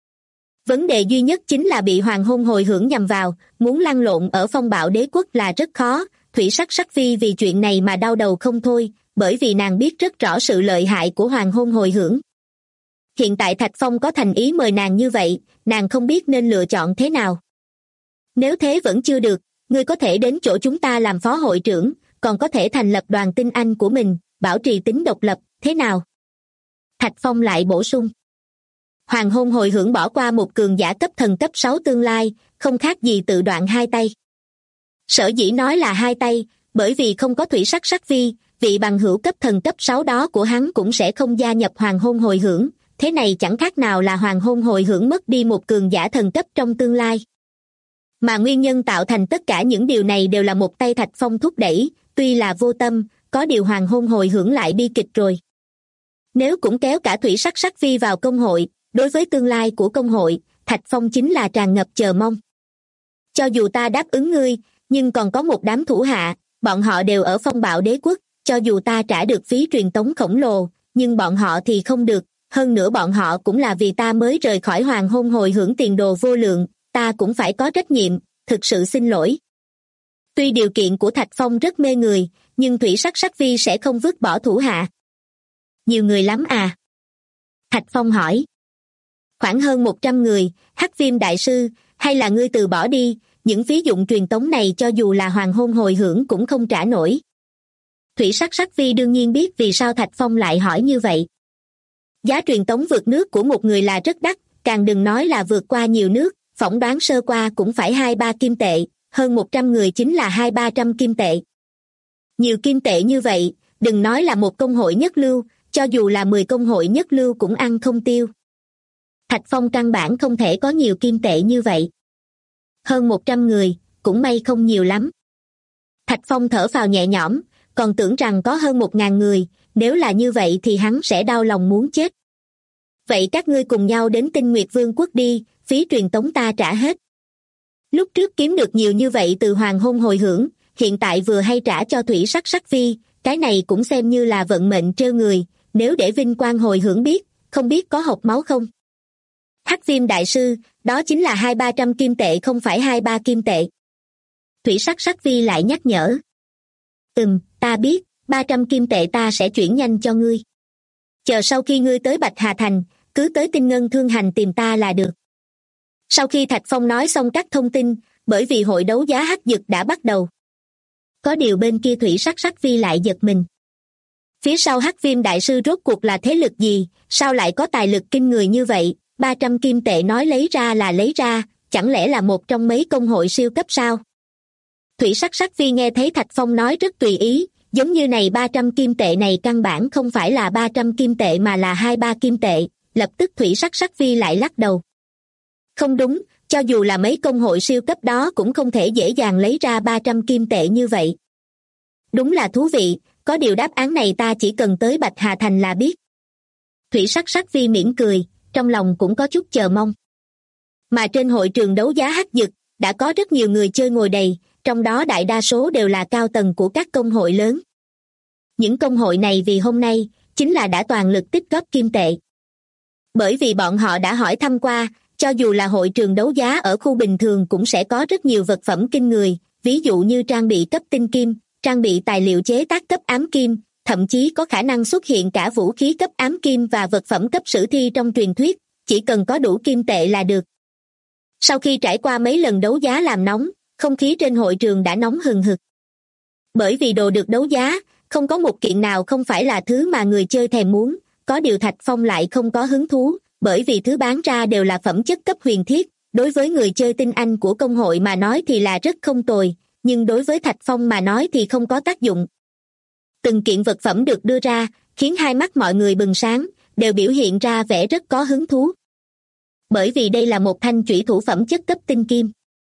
Vấn đề duy nhất chính là bị Hoàng Hôn Hồi Hưởng nhằm vào, muốn lăn lộn ở Phong Bạo Đế Quốc là rất khó. Thủy Sắc Sắc Vi vì chuyện này mà đau đầu không thôi, bởi vì nàng biết rất rõ sự lợi hại của Hoàng Hôn Hồi Hưởng. Hiện tại Thạch Phong có thành ý mời nàng như vậy, nàng không biết nên lựa chọn thế nào. Nếu thế vẫn chưa được, ngươi có thể đến chỗ chúng ta làm phó hội trưởng, còn có thể thành lập đoàn tinh anh của mình, bảo trì tính độc lập, thế nào? Thạch Phong lại bổ sung. Hoàng Hôn Hồi Hưởng bỏ qua một cường giả cấp thần cấp 6 tương lai, không khác gì tự đoạn hai tay. Sở dĩ nói là hai tay, bởi vì không có Thủy Sắc Sắc Vi, vị bằng hữu cấp thần cấp 6 đó của hắn cũng sẽ không gia nhập Hoàng Hôn Hồi Hưởng, thế này chẳng khác nào là Hoàng Hôn Hồi Hưởng mất đi một cường giả thần cấp trong tương lai. Mà nguyên nhân tạo thành tất cả những điều này đều là một tay Thạch Phong thúc đẩy, tuy là vô tâm, có điều Hoàng Hôn Hồi Hưởng lại bi kịch rồi. Nếu cũng kéo cả Thủy Sắc Sắc Vi vào công hội, đối với tương lai của công hội, Thạch Phong chính là tràn ngập chờ mong. Cho dù ta đáp ứng ngươi, nhưng còn có một đám thủ hạ, bọn họ đều ở Phong Bạo Đế Quốc, cho dù ta trả được phí truyền tống khổng lồ, nhưng bọn họ thì không được, hơn nữa bọn họ cũng là vì ta mới rời khỏi Hoàng Hôn Hồi Hưởng tiền đồ vô lượng, ta cũng phải có trách nhiệm, thực sự xin lỗi. Tuy điều kiện của Thạch Phong rất mê người, nhưng Thủy Sắc Sắc Vi sẽ không vứt bỏ thủ hạ. Nhiều người lắm à? Thạch Phong hỏi. Khoảng hơn 100 người, Hắc Viêm Đại Sư, hay là ngươi từ bỏ đi, những phí dụng truyền tống này cho dù là Hoàng Hôn Hồi Hưởng cũng không trả nổi. Thủy Sắc Sắc Vi đương nhiên biết vì sao Thạch Phong lại hỏi như vậy. Giá truyền tống vượt nước của một người là rất đắt, càng đừng nói là vượt qua nhiều nước, phỏng đoán sơ qua cũng phải 2-3 kim tệ, hơn 100 người chính là 200-300 kim tệ. Nhiều kim tệ như vậy, đừng nói là một công hội nhất lưu, cho dù là 10 công hội nhất lưu cũng ăn không tiêu. Thạch Phong căn bản không thể có nhiều kim tệ như vậy. Hơn 100 người, cũng may không nhiều lắm. Thạch Phong thở phào nhẹ nhõm, còn tưởng rằng có hơn 1.000 người, nếu là như vậy thì hắn sẽ đau lòng muốn chết. Vậy các ngươi cùng nhau đến Tinh Nguyệt Vương quốc đi, phí truyền tống ta trả hết. Lúc trước kiếm được nhiều như vậy từ hoàng hôn hồi hưởng, hiện tại vừa hay trả cho Thủy Sắc Sắc Vi, cái này cũng xem như là vận mệnh trêu người, nếu để Vinh Quang hồi hưởng biết, không biết có hộc máu không. Hắc Viêm đại sư, đó chính là 200-300 kim tệ không phải 2-3 kim tệ. Thủy Sắc Sắc Vi lại nhắc nhở. Ta biết, 300 kim tệ ta sẽ chuyển nhanh cho ngươi. Chờ sau khi ngươi tới Bạch Hà Thành, cứ tới Tinh Ngân Thương Hành tìm ta là được. Sau khi Thạch Phong nói xong các thông tin, bởi vì hội đấu giá hắc dực đã bắt đầu. Có điều bên kia Thủy Sắc Sắc Vi lại giật mình. Phía sau Hắc Viêm đại sư rốt cuộc là thế lực gì, sao lại có tài lực kinh người như vậy, 300 kim tệ nói lấy ra là lấy ra, chẳng lẽ là một trong mấy công hội siêu cấp sao? Thủy Sắc Sắc Vi nghe thấy Thạch Phong nói rất tùy ý, giống như này 300 kim tệ này căn bản không phải là 300 kim tệ mà là 2-3 kim tệ, lập tức Thủy Sắc Sắc Vi lại lắc đầu. Không đúng, cho dù là mấy công hội siêu cấp đó cũng không thể dễ dàng lấy ra 300 kim tệ như vậy. Đúng là thú vị, có điều đáp án này ta chỉ cần tới Bạch Hà Thành là biết. Thủy Sắc Sắc Vi mỉm cười, trong lòng cũng có chút chờ mong. Mà trên hội trường đấu giá hắc dực, đã có rất nhiều người chơi ngồi đầy, trong đó đại đa số đều là cao tầng của các công hội lớn. Những công hội này vì hôm nay, chính là đã toàn lực tích góp kim tệ. Bởi vì bọn họ đã hỏi thăm qua, cho dù là hội trường đấu giá ở khu bình thường cũng sẽ có rất nhiều vật phẩm kinh người, ví dụ như trang bị cấp tinh kim, trang bị tài liệu chế tác cấp ám kim, thậm chí có khả năng xuất hiện cả vũ khí cấp ám kim và vật phẩm cấp sử thi trong truyền thuyết, chỉ cần có đủ kim tệ là được. Sau khi trải qua mấy lần đấu giá làm nóng, không khí trên hội trường đã nóng hừng hực. Bởi vì đồ được đấu giá, không có một kiện nào không phải là thứ mà người chơi thèm muốn, có điều Thạch Phong lại không có hứng thú, bởi vì thứ bán ra đều là phẩm chất cấp huyền thiết, đối với người chơi tinh anh của công hội mà nói thì là rất không tồi, nhưng đối với Thạch Phong mà nói thì không có tác dụng. Từng kiện vật phẩm được đưa ra, khiến hai mắt mọi người bừng sáng, đều biểu hiện ra vẻ rất có hứng thú. Bởi vì đây là một thanh chủy thủ phẩm chất cấp tinh kim.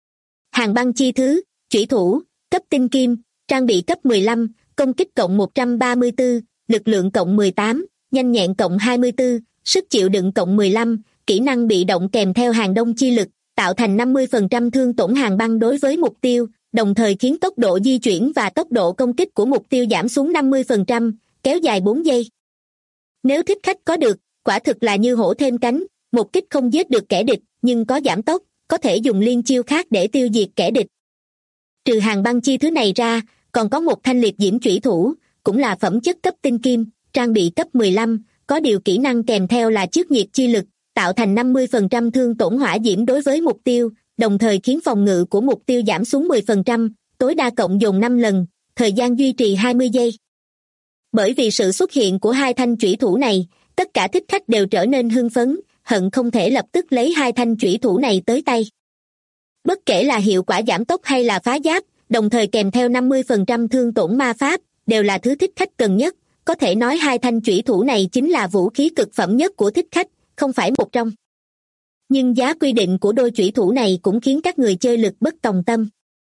Hàng băng chi thứ, chủy thủ, cấp tinh kim, trang bị cấp 15, công kích cộng 134, lực lượng cộng 18, nhanh nhẹn cộng 24, sức chịu đựng cộng 15, kỹ năng bị động kèm theo hàng đông chi lực, tạo thành 50% thương tổn hàng băng đối với mục tiêu, đồng thời khiến tốc độ di chuyển và tốc độ công kích của mục tiêu giảm xuống 50%, kéo dài 4 giây. Nếu thích khách có được, quả thực là như hổ thêm cánh, một kích không giết được kẻ địch, nhưng có giảm tốc, có thể dùng liên chiêu khác để tiêu diệt kẻ địch. Trừ hàng băng chi thứ này ra, còn có một thanh liệt diễm chủy thủ, cũng là phẩm chất cấp tinh kim, trang bị cấp 15, có điều kỹ năng kèm theo là trước nhiệt chi lực, tạo thành 50% thương tổn hỏa diễm đối với mục tiêu, đồng thời khiến phòng ngự của mục tiêu giảm xuống 10%, tối đa cộng dồn 5 lần, thời gian duy trì 20 giây. Bởi vì sự xuất hiện của hai thanh chủy thủ này, tất cả thích khách đều trở nên hưng phấn, hận không thể lập tức lấy hai thanh chủy thủ này tới tay. Bất kể là hiệu quả giảm tốc hay là phá giáp, đồng thời kèm theo 50% thương tổn ma pháp, đều là thứ thích khách cần nhất, có thể nói hai thanh chủy thủ này chính là vũ khí cực phẩm nhất của thích khách, không phải một trong. Nhưng giá quy định của đôi chủy thủ này cũng khiến các người chơi lực bất tòng tâm.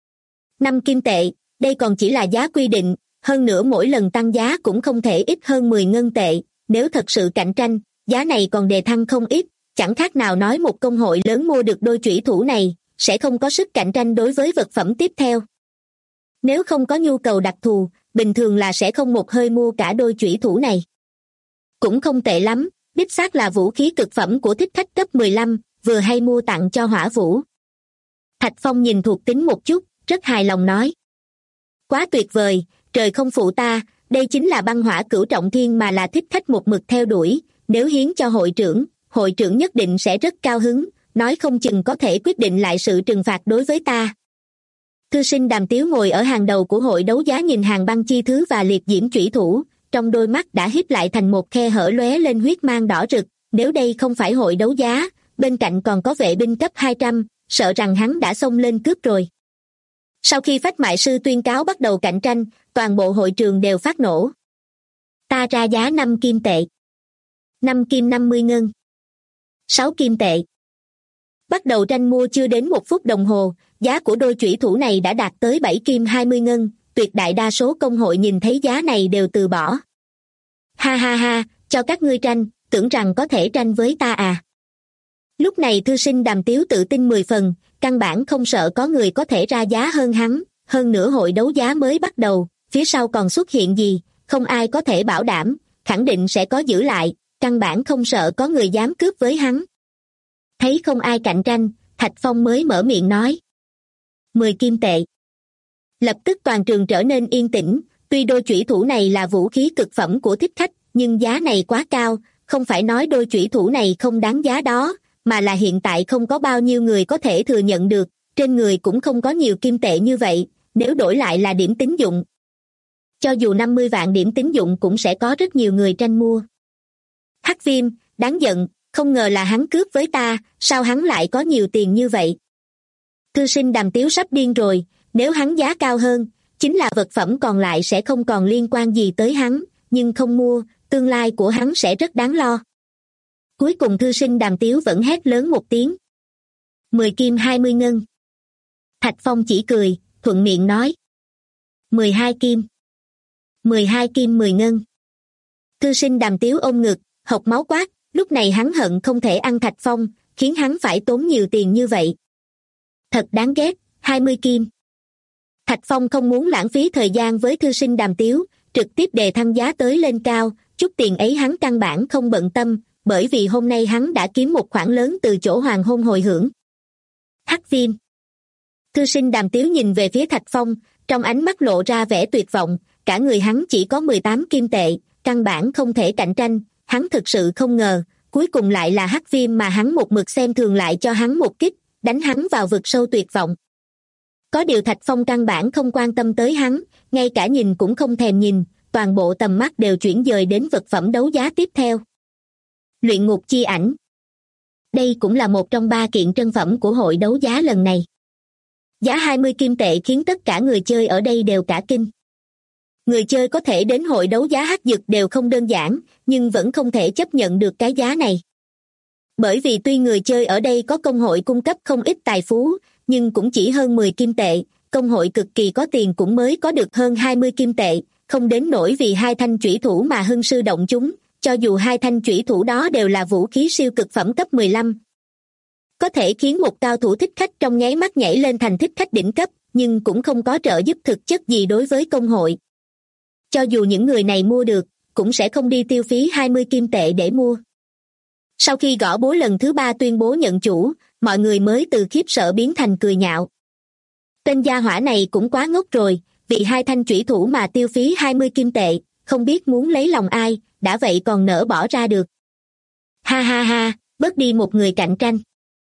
5 kim tệ, đây còn chỉ là giá quy định, hơn nữa mỗi lần tăng giá cũng không thể ít hơn 10 ngân tệ, nếu thật sự cạnh tranh, giá này còn đề thăng không ít, chẳng khác nào nói một công hội lớn mua được đôi chủy thủ này, sẽ không có sức cạnh tranh đối với vật phẩm tiếp theo. Nếu không có nhu cầu đặc thù, bình thường là sẽ không một hơi mua cả đôi chủy thủ này. Cũng không tệ lắm, đích xác là vũ khí cực phẩm của thích khách cấp 15, vừa hay mua tặng cho Hỏa Vũ. Thạch Phong nhìn thuộc tính một chút, rất hài lòng nói. Quá tuyệt vời, trời không phụ ta, đây chính là băng hỏa cửu trọng thiên mà là thích khách một mực theo đuổi, nếu hiến cho hội trưởng nhất định sẽ rất cao hứng, nói không chừng có thể quyết định lại sự trừng phạt đối với ta. Thư sinh Đàm Tiếu ngồi ở hàng đầu của hội đấu giá nhìn hàng băng chi thứ và liệt diễm chủy thủ, trong đôi mắt đã híp lại thành một khe hở lóe lên huyết mang đỏ rực. Nếu đây không phải hội đấu giá, bên cạnh còn có vệ binh cấp 200, sợ rằng hắn đã xông lên cướp rồi. Sau khi phách mại sư tuyên cáo bắt đầu cạnh tranh, toàn bộ hội trường đều phát nổ. Ta ra giá 5 kim tệ. 5 kim 50 ngân. 6 kim tệ. Bắt đầu tranh mua chưa đến 1 phút đồng hồ, giá của đôi chủy thủ này đã đạt tới 7 kim 20 ngân, tuyệt đại đa số công hội nhìn thấy giá này đều từ bỏ. Ha ha ha, cho các ngươi tranh, tưởng rằng có thể tranh với ta à. Lúc này thư sinh Đàm Tiếu tự tin 10 phần, căn bản không sợ có người có thể ra giá hơn hắn, hơn nữa hội đấu giá mới bắt đầu, phía sau còn xuất hiện gì, không ai có thể bảo đảm, khẳng định sẽ có giữ lại, căn bản không sợ có người dám cướp với hắn. Thấy không ai cạnh tranh, Thạch Phong mới mở miệng nói. 10 kim tệ. Lập tức toàn trường trở nên yên tĩnh, tuy đôi chủy thủ này là vũ khí cực phẩm của thích khách, nhưng giá này quá cao, không phải nói đôi chủy thủ này không đáng giá đó, mà là hiện tại không có bao nhiêu người có thể thừa nhận được, trên người cũng không có nhiều kim tệ như vậy, nếu đổi lại là điểm tín dụng. Cho dù 50 vạn điểm tín dụng cũng sẽ có rất nhiều người tranh mua. Hắc Viêm, đáng giận, không ngờ là hắn cướp với ta, sao hắn lại có nhiều tiền như vậy? Thư sinh Đàm Tiếu sắp điên rồi, nếu hắn giá cao hơn, chính là vật phẩm còn lại sẽ không còn liên quan gì tới hắn, nhưng không mua, tương lai của hắn sẽ rất đáng lo. Cuối cùng thư sinh Đàm Tiếu vẫn hét lớn một tiếng. 10 kim 20 ngân. Thạch Phong chỉ cười, thuận miệng nói. 12 kim. 12 kim 10 ngân. Thư sinh Đàm Tiếu ôm ngực, hộc máu quát, lúc này hắn hận không thể ăn Thạch Phong, khiến hắn phải tốn nhiều tiền như vậy. Thật đáng ghét, 20 kim. Thạch Phong không muốn lãng phí thời gian với thư sinh Đàm Tiếu, trực tiếp đề thăng giá tới lên cao, chút tiền ấy hắn căn bản không bận tâm, bởi vì hôm nay hắn đã kiếm một khoản lớn từ chỗ hoàng hôn hồi hưởng. Hắc Viêm. Thư sinh Đàm Tiếu nhìn về phía Thạch Phong, trong ánh mắt lộ ra vẻ tuyệt vọng, cả người hắn chỉ có 18 kim tệ, căn bản không thể cạnh tranh, hắn thực sự không ngờ, cuối cùng lại là Hắc Viêm mà hắn một mực xem thường lại cho hắn một kích, đánh hắn vào vực sâu tuyệt vọng. Có điều Thạch Phong căn bản không quan tâm tới hắn, ngay cả nhìn cũng không thèm nhìn, toàn bộ tầm mắt đều chuyển dời đến vật phẩm đấu giá tiếp theo. Luyện ngục chi ảnh. Đây cũng là một trong 3 kiện trân phẩm của hội đấu giá lần này. Giá 20 kim tệ khiến tất cả người chơi ở đây đều cả kinh. Người chơi có thể đến hội đấu giá hắc dực đều không đơn giản, nhưng vẫn không thể chấp nhận được cái giá này. Bởi vì tuy người chơi ở đây có công hội cung cấp không ít tài phú, nhưng cũng chỉ hơn 10 kim tệ, công hội cực kỳ có tiền cũng mới có được hơn 20 kim tệ, không đến nỗi vì 2 thanh chủy thủ mà hưng sư động chúng, cho dù 2 thanh chủy thủ đó đều là vũ khí siêu cực phẩm cấp 15. Có thể khiến một cao thủ thích khách trong nháy mắt nhảy lên thành thích khách đỉnh cấp, nhưng cũng không có trợ giúp thực chất gì đối với công hội. Cho dù những người này mua được, cũng sẽ không đi tiêu phí 20 kim tệ để mua. Sau khi gõ búa lần thứ 3 tuyên bố nhận chủ, mọi người mới từ khiếp sợ biến thành cười nhạo. Tên gia hỏa này cũng quá ngốc rồi, vì 2 thanh chủy thủ mà tiêu phí 20 kim tệ, không biết muốn lấy lòng ai, đã vậy còn nỡ bỏ ra được. Ha ha ha, bớt đi một người cạnh tranh.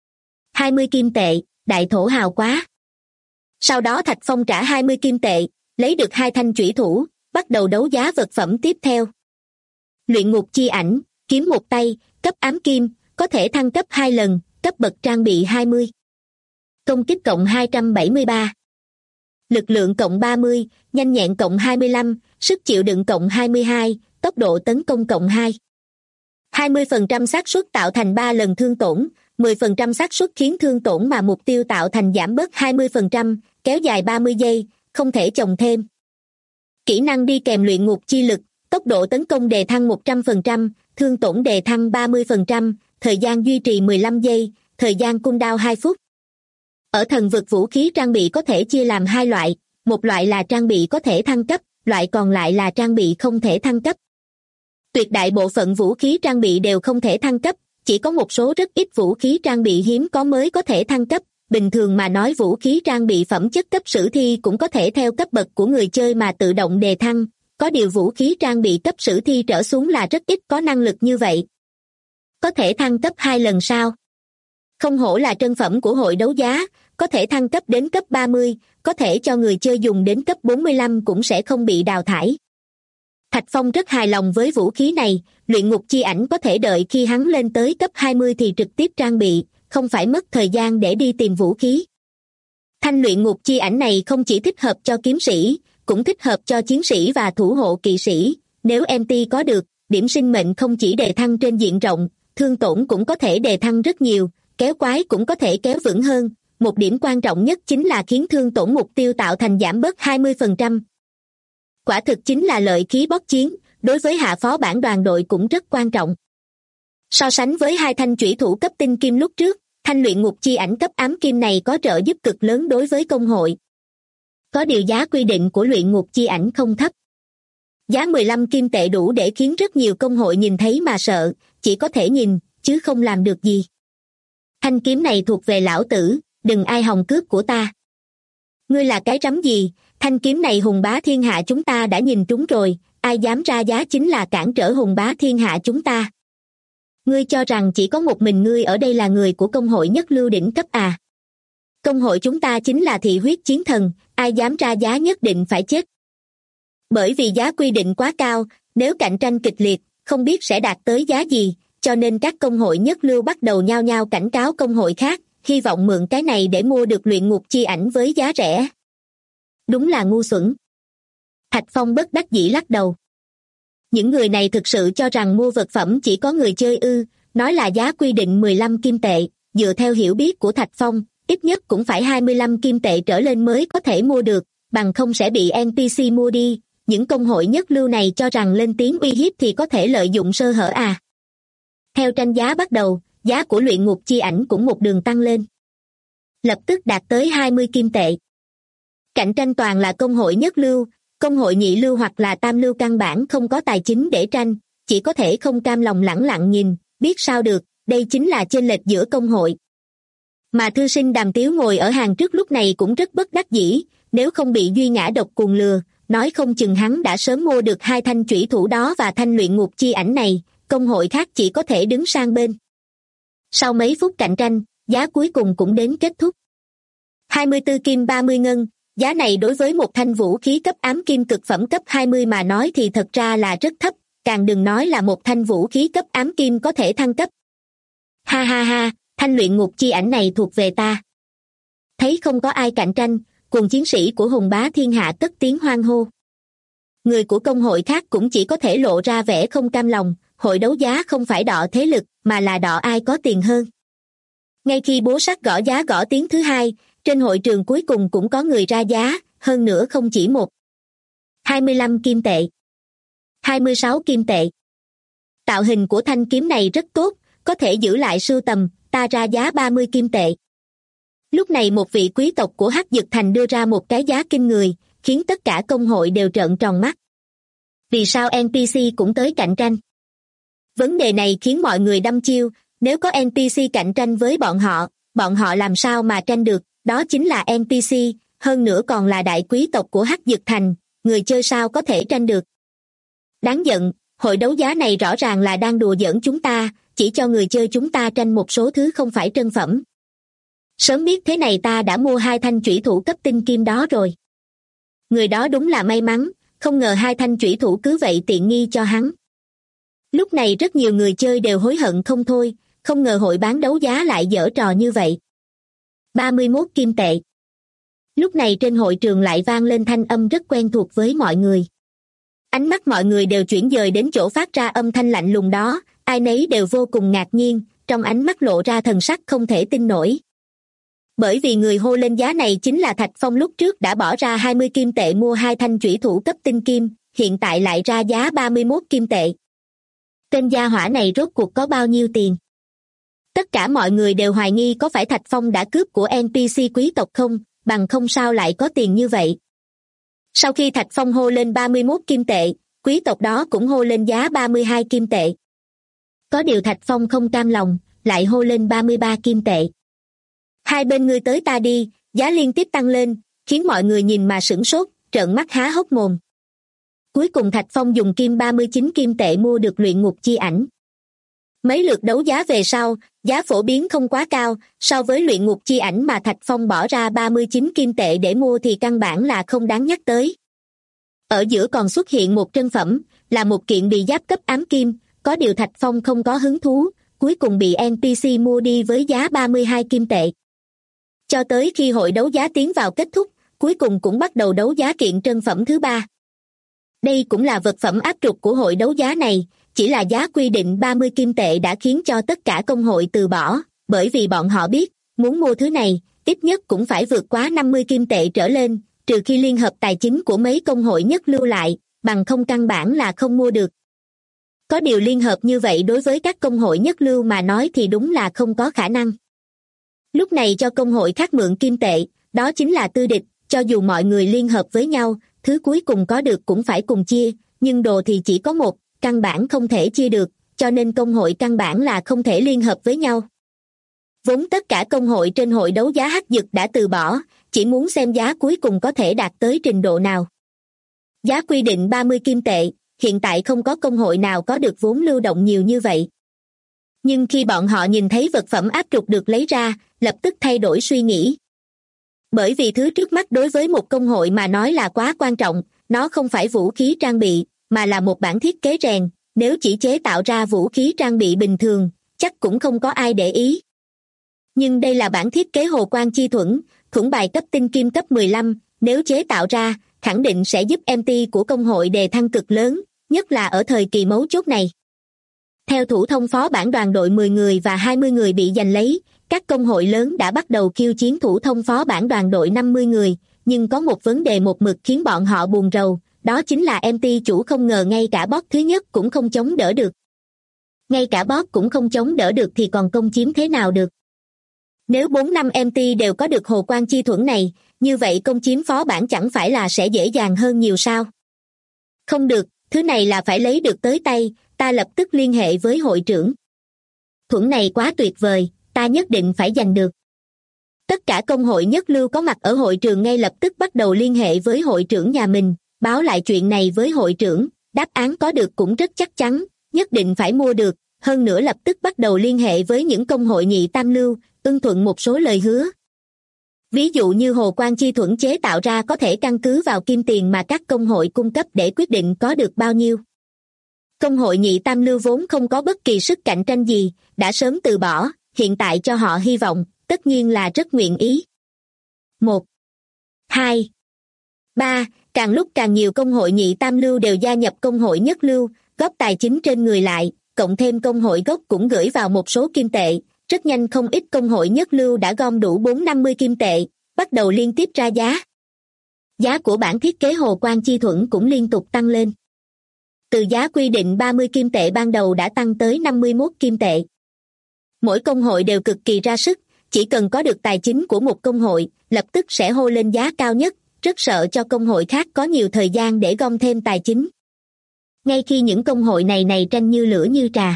20 kim tệ, đại thổ hào quá. Sau đó Thạch Phong trả 20 kim tệ, lấy được 2 thanh chủy thủ, bắt đầu đấu giá vật phẩm tiếp theo. Luyện ngục chi ảnh, kiếm một tay, cấp ám kim, có thể thăng cấp 2 lần, cấp bậc trang bị 20. Công kích cộng 273. Lực lượng cộng 30, nhanh nhẹn cộng 25, sức chịu đựng cộng 22, tốc độ tấn công cộng 2. 20% xác suất tạo thành 3 lần thương tổn, 10% xác suất khiến thương tổn mà mục tiêu tạo thành giảm bớt 20%, kéo dài 30 giây, không thể chồng thêm. Kỹ năng đi kèm luyện ngục chi lực, tốc độ tấn công đề thăng 100%, thương tổn đề thăng 30%, thời gian duy trì 15 giây, thời gian cooldown 2 phút. Ở thần vực vũ khí trang bị có thể chia làm 2 loại, một loại là trang bị có thể thăng cấp, loại còn lại là trang bị không thể thăng cấp. Tuyệt đại bộ phận vũ khí trang bị đều không thể thăng cấp, chỉ có một số rất ít vũ khí trang bị hiếm có mới có thể thăng cấp. Bình thường mà nói vũ khí trang bị phẩm chất cấp sử thi cũng có thể theo cấp bậc của người chơi mà tự động đề thăng, có điều vũ khí trang bị cấp sử thi trở xuống là rất ít có năng lực như vậy. Có thể thăng cấp 2 lần sao? Không hổ là trân phẩm của hội đấu giá, có thể thăng cấp đến cấp 30, có thể cho người chơi dùng đến cấp 45 cũng sẽ không bị đào thải. Thạch Phong rất hài lòng với vũ khí này, luyện ngục chi ảnh có thể đợi khi hắn lên tới cấp 20 thì trực tiếp trang bị, không phải mất thời gian để đi tìm vũ khí. Thanh luyện ngục chi ảnh này không chỉ thích hợp cho kiếm sĩ, cũng thích hợp cho chiến sĩ và thủ hộ kỵ sĩ. Nếu MT có được, điểm sinh mệnh không chỉ đề thăng trên diện rộng, thương tổn cũng có thể đề thăng rất nhiều, kéo quái cũng có thể kéo vững hơn. Một điểm quan trọng nhất chính là khiến thương tổn mục tiêu tạo thành giảm bớt 20%. Quả thực chính là lợi khí bóc chiến, đối với hạ phó bản đoàn đội cũng rất quan trọng. So sánh với hai thanh chủy thủ cấp tinh kim lúc trước, thanh luyện ngục chi ảnh cấp ám kim này có trợ giúp cực lớn đối với công hội. Có điều giá quy định của luyện ngục chi ảnh không thấp. Giá 15 kim tệ đủ để khiến rất nhiều công hội nhìn thấy mà sợ, chỉ có thể nhìn, chứ không làm được gì. Thanh kiếm này thuộc về lão tử, đừng ai hòng cướp của ta. Ngươi là cái rắm gì, thanh kiếm này hùng bá thiên hạ chúng ta đã nhìn trúng rồi, ai dám ra giá chính là cản trở hùng bá thiên hạ chúng ta. Ngươi cho rằng chỉ có một mình ngươi ở đây là người của công hội nhất lưu đỉnh cấp à? Công hội chúng ta chính là thị huyết chiến thần, ai dám ra giá nhất định phải chết. Bởi vì giá quy định quá cao, nếu cạnh tranh kịch liệt, không biết sẽ đạt tới giá gì, cho nên các công hội nhất lưu bắt đầu nhao nhao cảnh cáo công hội khác, hy vọng mượn cái này để mua được luyện ngục chi ảnh với giá rẻ. Đúng là ngu xuẩn. Thạch Phong bất đắc dĩ lắc đầu. Những người này thực sự cho rằng mua vật phẩm chỉ có người chơi ư, nói là giá quy định 15 kim tệ, dựa theo hiểu biết của Thạch Phong, ít nhất cũng phải 25 kim tệ trở lên mới có thể mua được, bằng không sẽ bị NPC mua đi. Những công hội nhất lưu này cho rằng lên tiếng uy hiếp thì có thể lợi dụng sơ hở à. Theo tranh giá bắt đầu, giá của luyện ngục chi ảnh cũng một đường tăng lên. Lập tức đạt tới 20 kim tệ. Cạnh tranh toàn là công hội nhất lưu, công hội nhị lưu hoặc là tam lưu căn bản không có tài chính để tranh, chỉ có thể không cam lòng lẳng lặng nhìn, biết sao được, đây chính là chênh lệch giữa công hội. Mà thư sinh Đàm Tiếu ngồi ở hàng trước lúc này cũng rất bất đắc dĩ, nếu không bị Duy Ngã độc cuồng lừa, nói không chừng hắn đã sớm mua được hai thanh chủy thủ đó và thanh luyện ngục chi ảnh này, công hội khác chỉ có thể đứng sang bên. Sau mấy phút cạnh tranh, giá cuối cùng cũng đến kết thúc. 24 kim 30 ngân, giá này đối với một thanh vũ khí cấp ám kim cực phẩm cấp 20 mà nói thì thật ra là rất thấp, càng đừng nói là một thanh vũ khí cấp ám kim có thể thăng cấp. Ha ha ha, thanh luyện ngục chi ảnh này thuộc về ta. Thấy không có ai cạnh tranh, cùng chiến sĩ của hùng bá thiên hạ cất tiếng hoan hô. Người của công hội khác cũng chỉ có thể lộ ra vẻ không cam lòng, hội đấu giá không phải đọ thế lực mà là đọ ai có tiền hơn. Ngay khi bố sắt gõ giá gõ tiếng thứ hai, trên hội trường cuối cùng cũng có người ra giá, hơn nữa không chỉ một. 25 kim tệ. 26 kim tệ. Tạo hình của thanh kiếm này rất tốt, có thể giữ lại sưu tầm, ta ra giá 30 kim tệ. Lúc này một vị quý tộc của Hắc Dực Thành đưa ra một cái giá kinh người, khiến tất cả công hội đều trợn tròn mắt. Vì sao NPC cũng tới cạnh tranh? Vấn đề này khiến mọi người đăm chiêu, nếu có NPC cạnh tranh với bọn họ làm sao mà tranh được, đó chính là NPC, hơn nữa còn là đại quý tộc của Hắc Dực Thành, người chơi sao có thể tranh được. Đáng giận, hội đấu giá này rõ ràng là đang đùa giỡn chúng ta, chỉ cho người chơi chúng ta tranh một số thứ không phải trân phẩm. Sớm biết thế này ta đã mua hai thanh chủy thủ cấp tinh kim đó rồi. Người đó đúng là may mắn, không ngờ hai thanh chủy thủ cứ vậy tiện nghi cho hắn. Lúc này rất nhiều người chơi đều hối hận không thôi, không ngờ hội bán đấu giá lại giở trò như vậy. 31 kim tệ. Lúc này trên hội trường lại vang lên thanh âm rất quen thuộc với mọi người. Ánh mắt mọi người đều chuyển dời đến chỗ phát ra âm thanh lạnh lùng đó, ai nấy đều vô cùng ngạc nhiên, trong ánh mắt lộ ra thần sắc không thể tin nổi. Bởi vì người hô lên giá này chính là Thạch Phong lúc trước đã bỏ ra 20 kim tệ mua hai thanh chủy thủ cấp tinh kim, hiện tại lại ra giá 31 kim tệ. Tên gia hỏa này rốt cuộc có bao nhiêu tiền? Tất cả mọi người đều hoài nghi có phải Thạch Phong đã cướp của NPC quý tộc không, bằng không sao lại có tiền như vậy. Sau khi Thạch Phong hô lên 31 kim tệ, quý tộc đó cũng hô lên giá 32 kim tệ. Có điều Thạch Phong không cam lòng, lại hô lên 33 kim tệ. Hai bên ngươi tới ta đi, giá liên tiếp tăng lên, khiến mọi người nhìn mà sửng sốt, trợn mắt há hốc mồm. Cuối cùng Thạch Phong dùng kim 39 kim tệ mua được luyện ngục chi ảnh. Mấy lượt đấu giá về sau, giá phổ biến không quá cao, so với luyện ngục chi ảnh mà Thạch Phong bỏ ra 39 kim tệ để mua thì căn bản là không đáng nhắc tới. Ở giữa còn xuất hiện một trân phẩm, là một kiện bị giáp cấp ám kim, có điều Thạch Phong không có hứng thú, cuối cùng bị NPC mua đi với giá 32 kim tệ. Cho tới khi hội đấu giá tiến vào kết thúc, cuối cùng cũng bắt đầu đấu giá kiện trân phẩm thứ 3. Đây cũng là vật phẩm áp trục của hội đấu giá này, chỉ là giá quy định 30 kim tệ đã khiến cho tất cả công hội từ bỏ, bởi vì bọn họ biết, muốn mua thứ này, ít nhất cũng phải vượt quá 50 kim tệ trở lên, trừ khi liên hợp tài chính của mấy công hội nhất lưu lại, bằng không căn bản là không mua được. Có điều liên hợp như vậy đối với các công hội nhất lưu mà nói thì đúng là không có khả năng. Lúc này cho công hội khác mượn kim tệ, đó chính là tư địch, cho dù mọi người liên hợp với nhau, thứ cuối cùng có được cũng phải cùng chia, nhưng đồ thì chỉ có một, căn bản không thể chia được, cho nên công hội căn bản là không thể liên hợp với nhau. Vốn tất cả công hội trên hội đấu giá Hắc Dực đã từ bỏ, chỉ muốn xem giá cuối cùng có thể đạt tới trình độ nào. Giá quy định 30 kim tệ, hiện tại không có công hội nào có được vốn lưu động nhiều như vậy. Nhưng khi bọn họ nhìn thấy vật phẩm áp trục được lấy ra, lập tức thay đổi suy nghĩ. Bởi vì thứ trước mắt đối với một công hội mà nói là quá quan trọng, nó không phải vũ khí trang bị, mà là một bản thiết kế rèn, nếu chỉ chế tạo ra vũ khí trang bị bình thường, chắc cũng không có ai để ý. Nhưng đây là bản thiết kế hồ quang chi thuẫn, thuẫn bài cấp tinh kim cấp 15, nếu chế tạo ra, khẳng định sẽ giúp MT của công hội đề thăng cực lớn, nhất là ở thời kỳ mấu chốt này. Theo thủ thông phó bản đoàn đội 10 người và 20 người bị giành lấy, các công hội lớn đã bắt đầu khiêu chiến thủ thông phó bản đoàn đội 50 người, nhưng có một vấn đề một mực khiến bọn họ buồn rầu, đó chính là MT chủ không ngờ ngay cả boss thứ nhất cũng không chống đỡ được. Ngay cả boss cũng không chống đỡ được thì còn công chiếm thế nào được. Nếu 4-5 MT đều có được hồ quang chi thuẫn này, như vậy công chiếm phó bản chẳng phải là sẽ dễ dàng hơn nhiều sao? Không được, thứ này là phải lấy được tới tay, ta lập tức liên hệ với hội trưởng. Thuẫn này quá tuyệt vời, ta nhất định phải giành được. Tất cả công hội nhất lưu có mặt ở hội trường ngay lập tức bắt đầu liên hệ với hội trưởng nhà mình, báo lại chuyện này với hội trưởng, đáp án có được cũng rất chắc chắn, nhất định phải mua được, hơn nữa lập tức bắt đầu liên hệ với những công hội nhị tam lưu, ưng thuận một số lời hứa. Ví dụ như hồ quang chi thuẫn chế tạo ra có thể căn cứ vào kim tiền mà các công hội cung cấp để quyết định có được bao nhiêu. Công hội nhị tam lưu vốn không có bất kỳ sức cạnh tranh gì, đã sớm từ bỏ, hiện tại cho họ hy vọng, tất nhiên là rất nguyện ý. 1, 2, 3, càng lúc càng nhiều công hội nhị tam lưu đều gia nhập công hội nhất lưu, góp tài chính trên người lại, cộng thêm công hội gốc cũng gửi vào một số kim tệ, rất nhanh không ít công hội nhất lưu đã gom đủ 450 kim tệ, bắt đầu liên tiếp ra giá. Giá của bản thiết kế hồ quang chi thuẫn cũng liên tục tăng lên. Từ giá quy định 30 kim tệ ban đầu đã tăng tới 51 kim tệ. Mỗi công hội đều cực kỳ ra sức, chỉ cần có được tài chính của một công hội, lập tức sẽ hô lên giá cao nhất, rất sợ cho công hội khác có nhiều thời gian để gom thêm tài chính. Ngay khi những công hội này tranh như lửa như trà.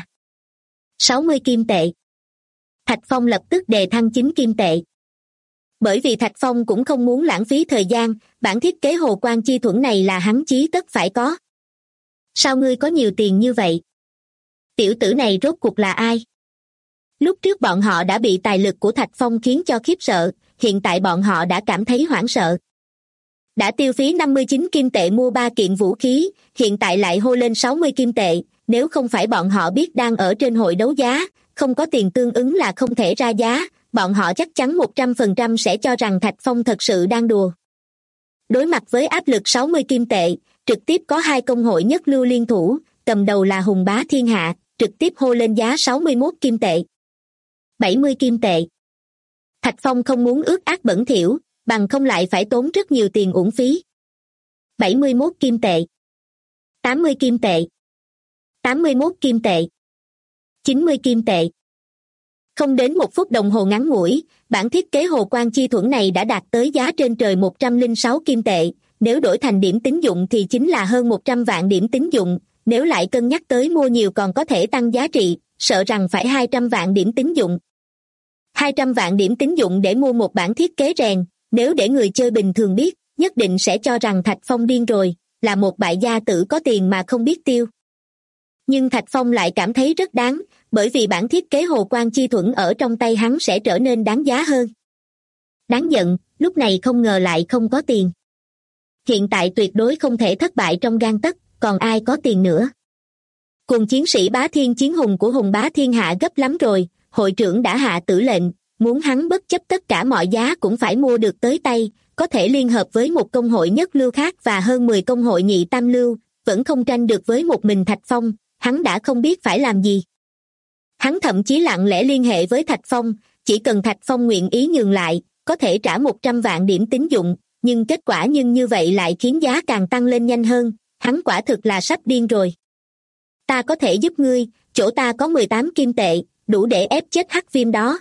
60 kim tệ. Thạch Phong lập tức đề thăng 9 kim tệ. Bởi vì Thạch Phong cũng không muốn lãng phí thời gian, bản thiết kế hồ quang chi thuẫn này là hắn chí tất phải có. Sao ngươi có nhiều tiền như vậy? Tiểu tử này rốt cuộc là ai? Lúc trước bọn họ đã bị tài lực của Thạch Phong khiến cho khiếp sợ, hiện tại bọn họ đã cảm thấy hoảng sợ. Đã tiêu phí 59 kim tệ mua 3 kiện vũ khí, hiện tại lại hô lên 60 kim tệ, nếu không phải bọn họ biết đang ở trên hội đấu giá, không có tiền tương ứng là không thể ra giá, bọn họ chắc chắn 100% sẽ cho rằng Thạch Phong thật sự đang đùa. Đối mặt với áp lực 60 kim tệ, trực tiếp có 2 công hội nhất lưu liên thủ, cầm đầu là Hùng Bá Thiên Hạ, trực tiếp hô lên giá 61 kim tệ. 70 kim tệ. Thạch Phong không muốn ước ác bẩn thỉu, bằng không lại phải tốn rất nhiều tiền uổng phí. 71 kim tệ. 80 kim tệ. 81 kim tệ. 90 kim tệ. Không đến 1 phút đồng hồ ngắn ngủi, bản thiết kế hồ quang chi thuẫn này đã đạt tới giá trên trời 106 kim tệ, nếu đổi thành điểm tín dụng thì chính là hơn 100 vạn điểm tín dụng, nếu lại cân nhắc tới mua nhiều còn có thể tăng giá trị, sợ rằng phải 200 vạn điểm tín dụng. 200 vạn điểm tín dụng để mua một bản thiết kế rèn, nếu để người chơi bình thường biết, nhất định sẽ cho rằng Thạch Phong điên rồi, là một bại gia tử có tiền mà không biết tiêu. Nhưng Thạch Phong lại cảm thấy rất đáng, bởi vì bản thiết kế hồ quang chi thuẫn ở trong tay hắn sẽ trở nên đáng giá hơn. Đáng giận, lúc này không ngờ lại không có tiền. Hiện tại tuyệt đối không thể thất bại trong gang tấc, còn ai có tiền nữa. Cùng chiến sĩ bá thiên chiến hùng của Hùng bá thiên hạ gấp lắm rồi, hội trưởng đã hạ tử lệnh, muốn hắn bất chấp tất cả mọi giá cũng phải mua được tới tay, có thể liên hợp với một công hội nhất lưu khác và hơn 10 công hội nhị tam lưu, vẫn không tranh được với một mình Thạch Phong, hắn đã không biết phải làm gì. Hắn thậm chí lặng lẽ liên hệ với Thạch Phong, chỉ cần Thạch Phong nguyện ý nhường lại, có thể trả 100 vạn điểm tín dụng, nhưng kết quả như vậy lại khiến giá càng tăng lên nhanh hơn, hắn quả thực là sắp điên rồi. Ta có thể giúp ngươi, chỗ ta có 18 kim tệ, đủ để ép chết Hắc Viêm đó.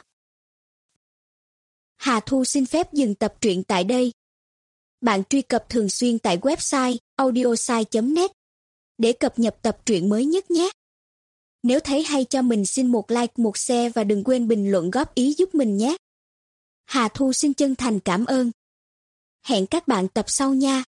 Hà Thu xin phép dừng tập truyện tại đây. Bạn truy cập thường xuyên tại website audiosai.net để cập nhật tập truyện mới nhất nhé. Nếu thấy hay cho mình xin một like, một share và đừng quên bình luận góp ý giúp mình nhé. Hà Thu xin chân thành cảm ơn. Hẹn các bạn tập sau nha.